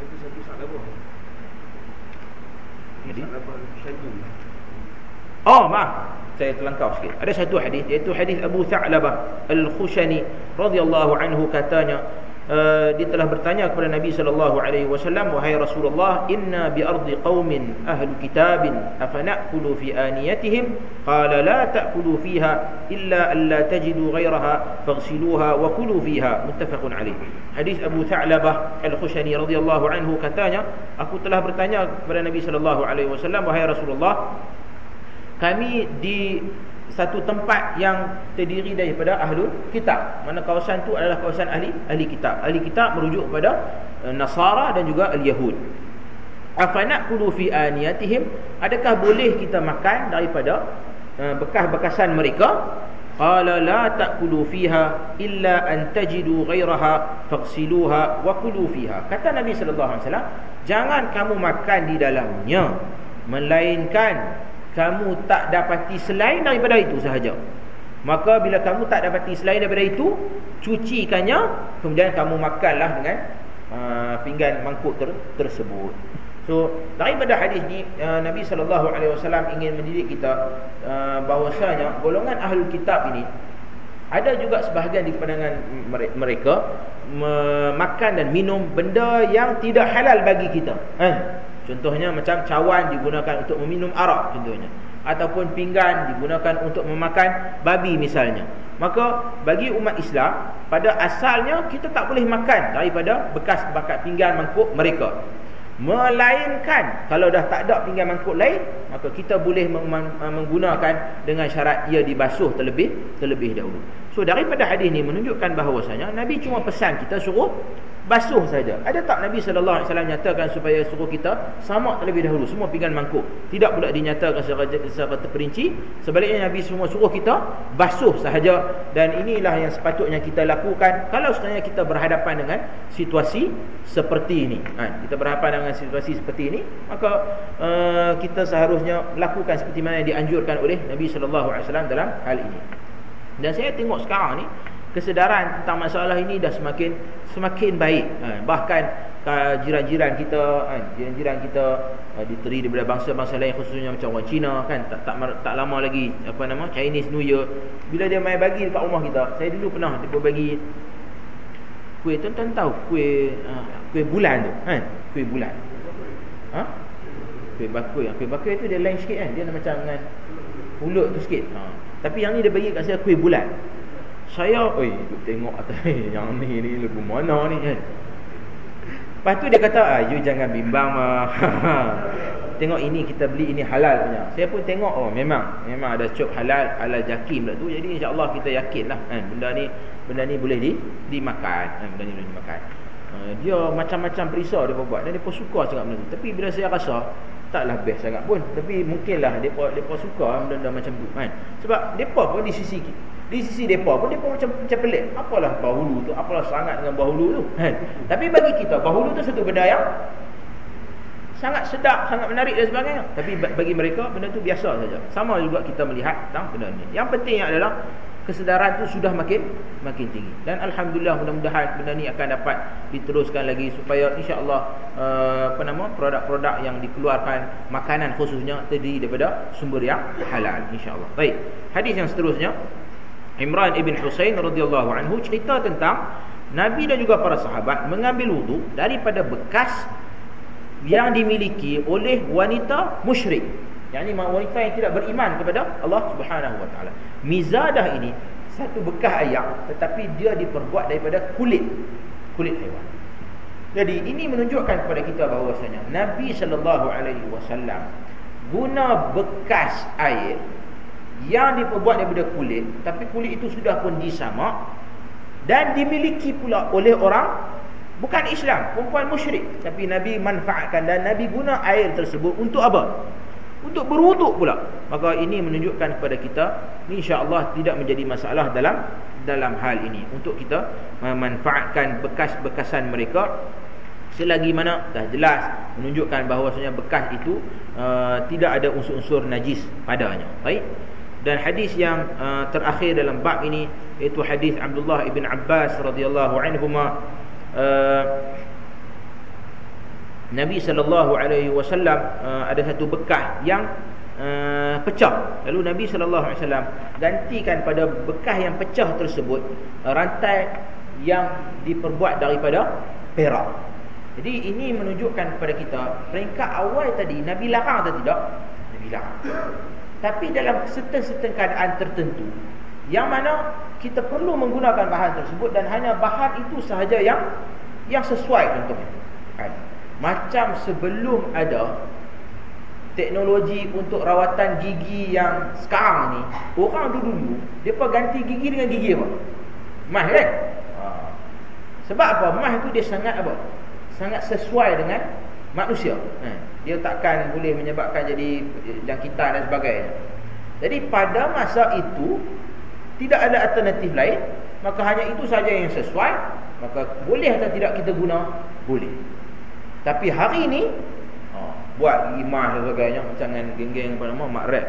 S1: maaf, saya terlangkau sikit. Ada satu hadis, iaitu hadis Abu Tha'labah Al-Khushani radhiyallahu anhu, katanya dia telah bertanya kepada Nabi sallallahu alaihi wasallam, wahai Rasulullah, inna bi ardi qaumin ahli kitabin afana'kulu fi aniyatihim, qala la ta'kulu fiha illa an la tajidu ghayraha faghsiluha wa kulu fiha, muttafaqun alaih. Hadis Abu Tha'labah Al-Khushani radhiyallahu anhu, katanya aku telah bertanya kepada Nabi sallallahu alaihi wasallam, wahai Rasulullah, kami di satu tempat yang terdiri daripada ahlul kitab, mana kawasan tu adalah kawasan ahli kitab. Ahli kitab merujuk kepada Nasara dan juga al-Yahud. Afana'kulu fi aniyatihim, adakah boleh kita makan daripada bekas-bekasan mereka? Qala la ta'kulu fiha illa an tajidu ghayraha faghsiluha wa kulu fiha. Kata Nabi sallallahu alaihi wasallam, jangan kamu makan di dalamnya melainkan kamu tak dapati selain daripada itu sahaja. Maka bila kamu tak dapati selain daripada itu, cucikannya, kemudian kamu makanlah dengan pinggan mangkuk tersebut. So daripada hadis ni, Nabi SAW ingin mendidik kita bahawasanya golongan ahlul kitab ini ada juga sebahagian di pandangan mereka makan dan minum benda yang tidak halal bagi kita kan? Contohnya macam cawan digunakan untuk meminum arak contohnya, ataupun pinggan digunakan untuk memakan babi misalnya. Maka bagi umat Islam, pada asalnya kita tak boleh makan daripada bekas pinggan mangkuk mereka. Melainkan kalau dah tak ada pinggan mangkuk lain, maka kita boleh menggunakan dengan syarat ia dibasuh terlebih dahulu. So daripada hadis ni menunjukkan bahawasanya Nabi cuma pesan kita suruh basuh saja. Ada tak Nabi SAW nyatakan supaya suruh kita samak terlebih dahulu semua pinggan mangkuk? Tidak pula dinyatakan secara terperinci. Sebaliknya Nabi semua suruh kita basuh sahaja. Dan inilah yang sepatutnya kita lakukan kalau sebenarnya kita berhadapan dengan situasi seperti ini. Kita berhadapan dengan situasi seperti ini, maka kita seharusnya lakukan seperti mana yang dianjurkan oleh Nabi SAW dalam hal ini. Dan saya tengok sekarang ni kesedaran tentang masalah ini dah semakin baik. Bahkan jiran-jiran kita diteri daripada bangsa-bangsa lain, khususnya macam orang Cina kan, tak lama lagi Chinese New Year, bila dia mai bagi dekat rumah kita. Saya dulu pernah dia bagi kuih, tuan-tuan tahu kuih bulan tu kan, kuih bulan. Kuih bakul tu dia lain sikit kan, dia macam dengan pulut tu sikit. Tapi yang ni dia bagi kat saya kuih bulan. Saya tengok atas yang ni lagu mana ni kan. Lepas tu dia kata, you jangan bimbang mah. Tengok ini kita beli, ini halal punya. Saya pun tengok, memang ada cop halal jakim pula tu. Jadi insya-Allah kita yakinlah kan, benda ni boleh dimakan kan, benda ni boleh dimakan. Dia macam-macam perisa dia buat dan dia pun suka sangat benda tu. Tapi bila saya rasa taklah best sangat pun, tapi mungkinlah depa suka benda-benda macam tu kan. Sebab depa pun di sisi depa pun depa macam pelik. Apalah bahulu tu, apalah sangat dengan bahulu tu kan. Tapi bagi kita bahulu tu satu benda yang sangat sedap, sangat menarik dan sebagainya. Tapi bagi mereka benda tu biasa saja. Sama juga kita melihat tentang benda ni. Yang penting adalah kesedaran tu sudah makin tinggi. Dan alhamdulillah, mudah-mudahan benda ni akan dapat diteruskan lagi supaya insya-Allah produk-produk yang dikeluarkan makanan khususnya terdiri daripada sumber yang halal insya-Allah. Baik, hadis yang seterusnya, Imran ibn Husain radhiyallahu anhu cerita tentang Nabi dan juga para sahabat mengambil wudu daripada bekas yang dimiliki oleh wanita musyrik. Yang ini wanita yang tidak beriman kepada Allah Subhanahu wa taala. Mizadah ini satu bekas ayak, tetapi dia diperbuat daripada kulit haiwan. Jadi ini menunjukkan kepada kita bahawasanya Nabi sallallahu alaihi wasallam guna bekas air yang diperbuat daripada kulit, tapi kulit itu sudah pun disamak dan dimiliki pula oleh orang bukan Islam, perempuan musyrik. Tapi Nabi manfaatkan dan Nabi guna air tersebut untuk apa? Untuk berwuduk pula. Maka ini menunjukkan kepada kita, insya-Allah tidak menjadi masalah dalam hal ini untuk kita memanfaatkan bekas-bekasan mereka selagi mana dah jelas menunjukkan bahawasanya bekas itu tidak ada unsur-unsur najis padanya. Baik. Dan hadis yang terakhir dalam bab ini iaitu hadis Abdullah ibn Abbas radhiyallahu anhuma. Nabi sallallahu alaihi wasallam ada satu bekas yang pecah. Lalu Nabi sallallahu alaihi wasallam gantikan pada bekas yang pecah tersebut rantai yang diperbuat daripada perak. Jadi ini menunjukkan kepada kita peringkat awal tadi Nabi larang atau tidak? Nabi larang. Tapi dalam certain keadaan tertentu yang mana kita perlu menggunakan bahan tersebut dan hanya bahan itu sahaja yang sesuai contohnya. Macam sebelum ada teknologi untuk rawatan gigi yang sekarang ni, orang dulu depa ganti gigi dengan gigi apa? Emas kan? Sebab apa? Emas itu dia sangat sesuai dengan manusia. Dia takkan boleh menyebabkan jadi jangkitan dan sebagainya. Jadi pada masa itu tidak ada alternatif lain, maka hanya itu saja yang sesuai. Maka boleh atau tidak kita guna? Boleh. Tapi hari ini buat gigi emas dan sebagainya, macam dengan geng-geng apa nama mak rap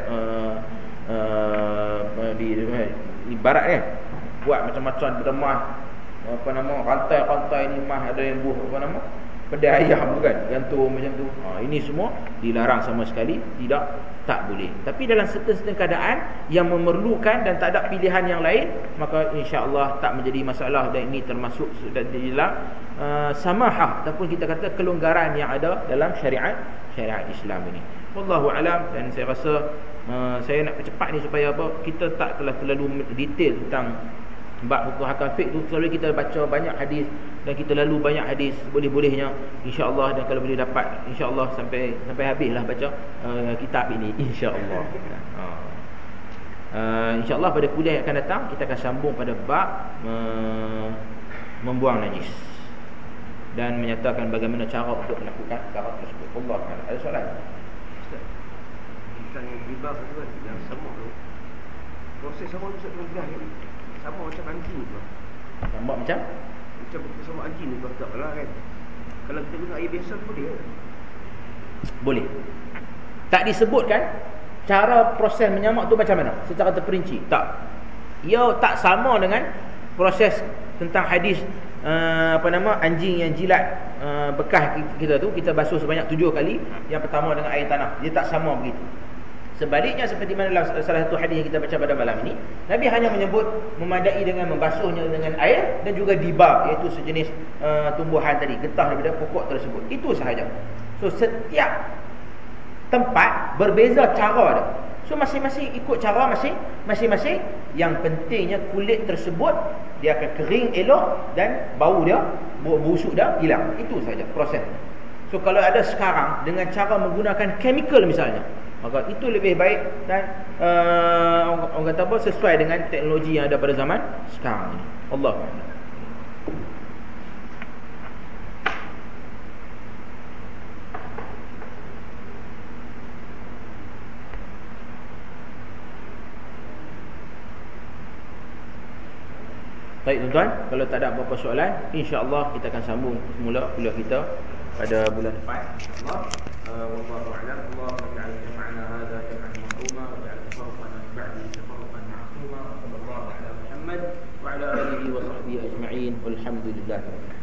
S1: di barat kan, buat macam-macam beremah apa nama rantai-rantai ni emas, ada yang buah apa nama pedai ayam kan, gantung macam tu. Ini semua dilarang sama sekali, tak boleh. Tapi dalam certain keadaan yang memerlukan dan tak ada pilihan yang lain, maka insya-Allah tak menjadi masalah. Dan ini termasuk dalam samahah ataupun kita kata kelonggaran yang ada dalam syariat Islam ini. Wallahu alam. Dan saya rasa saya nak percepat ni supaya apa, kita tak terlalu detail tentang Bab hukum hakam fiqh tu selalu kita baca banyak hadis dan kita lalu banyak hadis boleh-bolehnya insya-Allah, dan kalau boleh dapat insya-Allah sampai habislah baca kitab ini insya-Allah. InsyaAllah pada kuliah yang akan datang kita akan sambung pada bab membuang najis dan menyatakan bagaimana cara untuk melakukan perkara tersebut. Allah Taala. Ada soalan?
S2: Ustaz, yang riba tu kan, yang sama tu, proses sama tu dengan gelas ni sama macam anjing tu.
S1: Sama macam
S2: sama anjing tu tak lah kan. Kalau kita guna air biasa tu boleh.
S1: Boleh. Tak disebutkan cara proses menyamak tu macam mana secara terperinci. Tak. Ia tak sama dengan proses tentang hadis anjing yang jilat bekas kita tu, kita basuh sebanyak 7 kali. Yang pertama dengan air tanah. Dia tak sama begitu. Sebaliknya seperti mana dalam salah satu hadis yang kita baca pada malam ini, Nabi hanya menyebut memadai dengan membasuhnya dengan air dan juga dibab, iaitu sejenis tumbuhan tadi, getah daripada pokok tersebut. Itu sahaja. So setiap tempat berbeza cara dia. So masing-masing ikut cara masing-masing. Yang pentingnya kulit tersebut dia akan kering elok dan bau dia, bau busuk dia hilang. Itu saja proses. So kalau ada sekarang dengan cara menggunakan chemical misalnya, maka itu lebih baik dan orang kata apa, sesuai dengan teknologi yang ada pada zaman sekarang ini. Allah. Baik tuan-tuan, kalau tak ada apa-apa soalan, insya-Allah kita akan sambung semula kuliah kita pada bulan depan insya-Allah. Wallahu a'lam. Allahu ta'ala jama'ana hadza jam'an marhuma wa ja'al tafarruqana min ba'di tafarruqan ma'suma. Sallallahu ala Muhammad wa ala alihi wa sahbihi ajma'in. Walhamdulillah.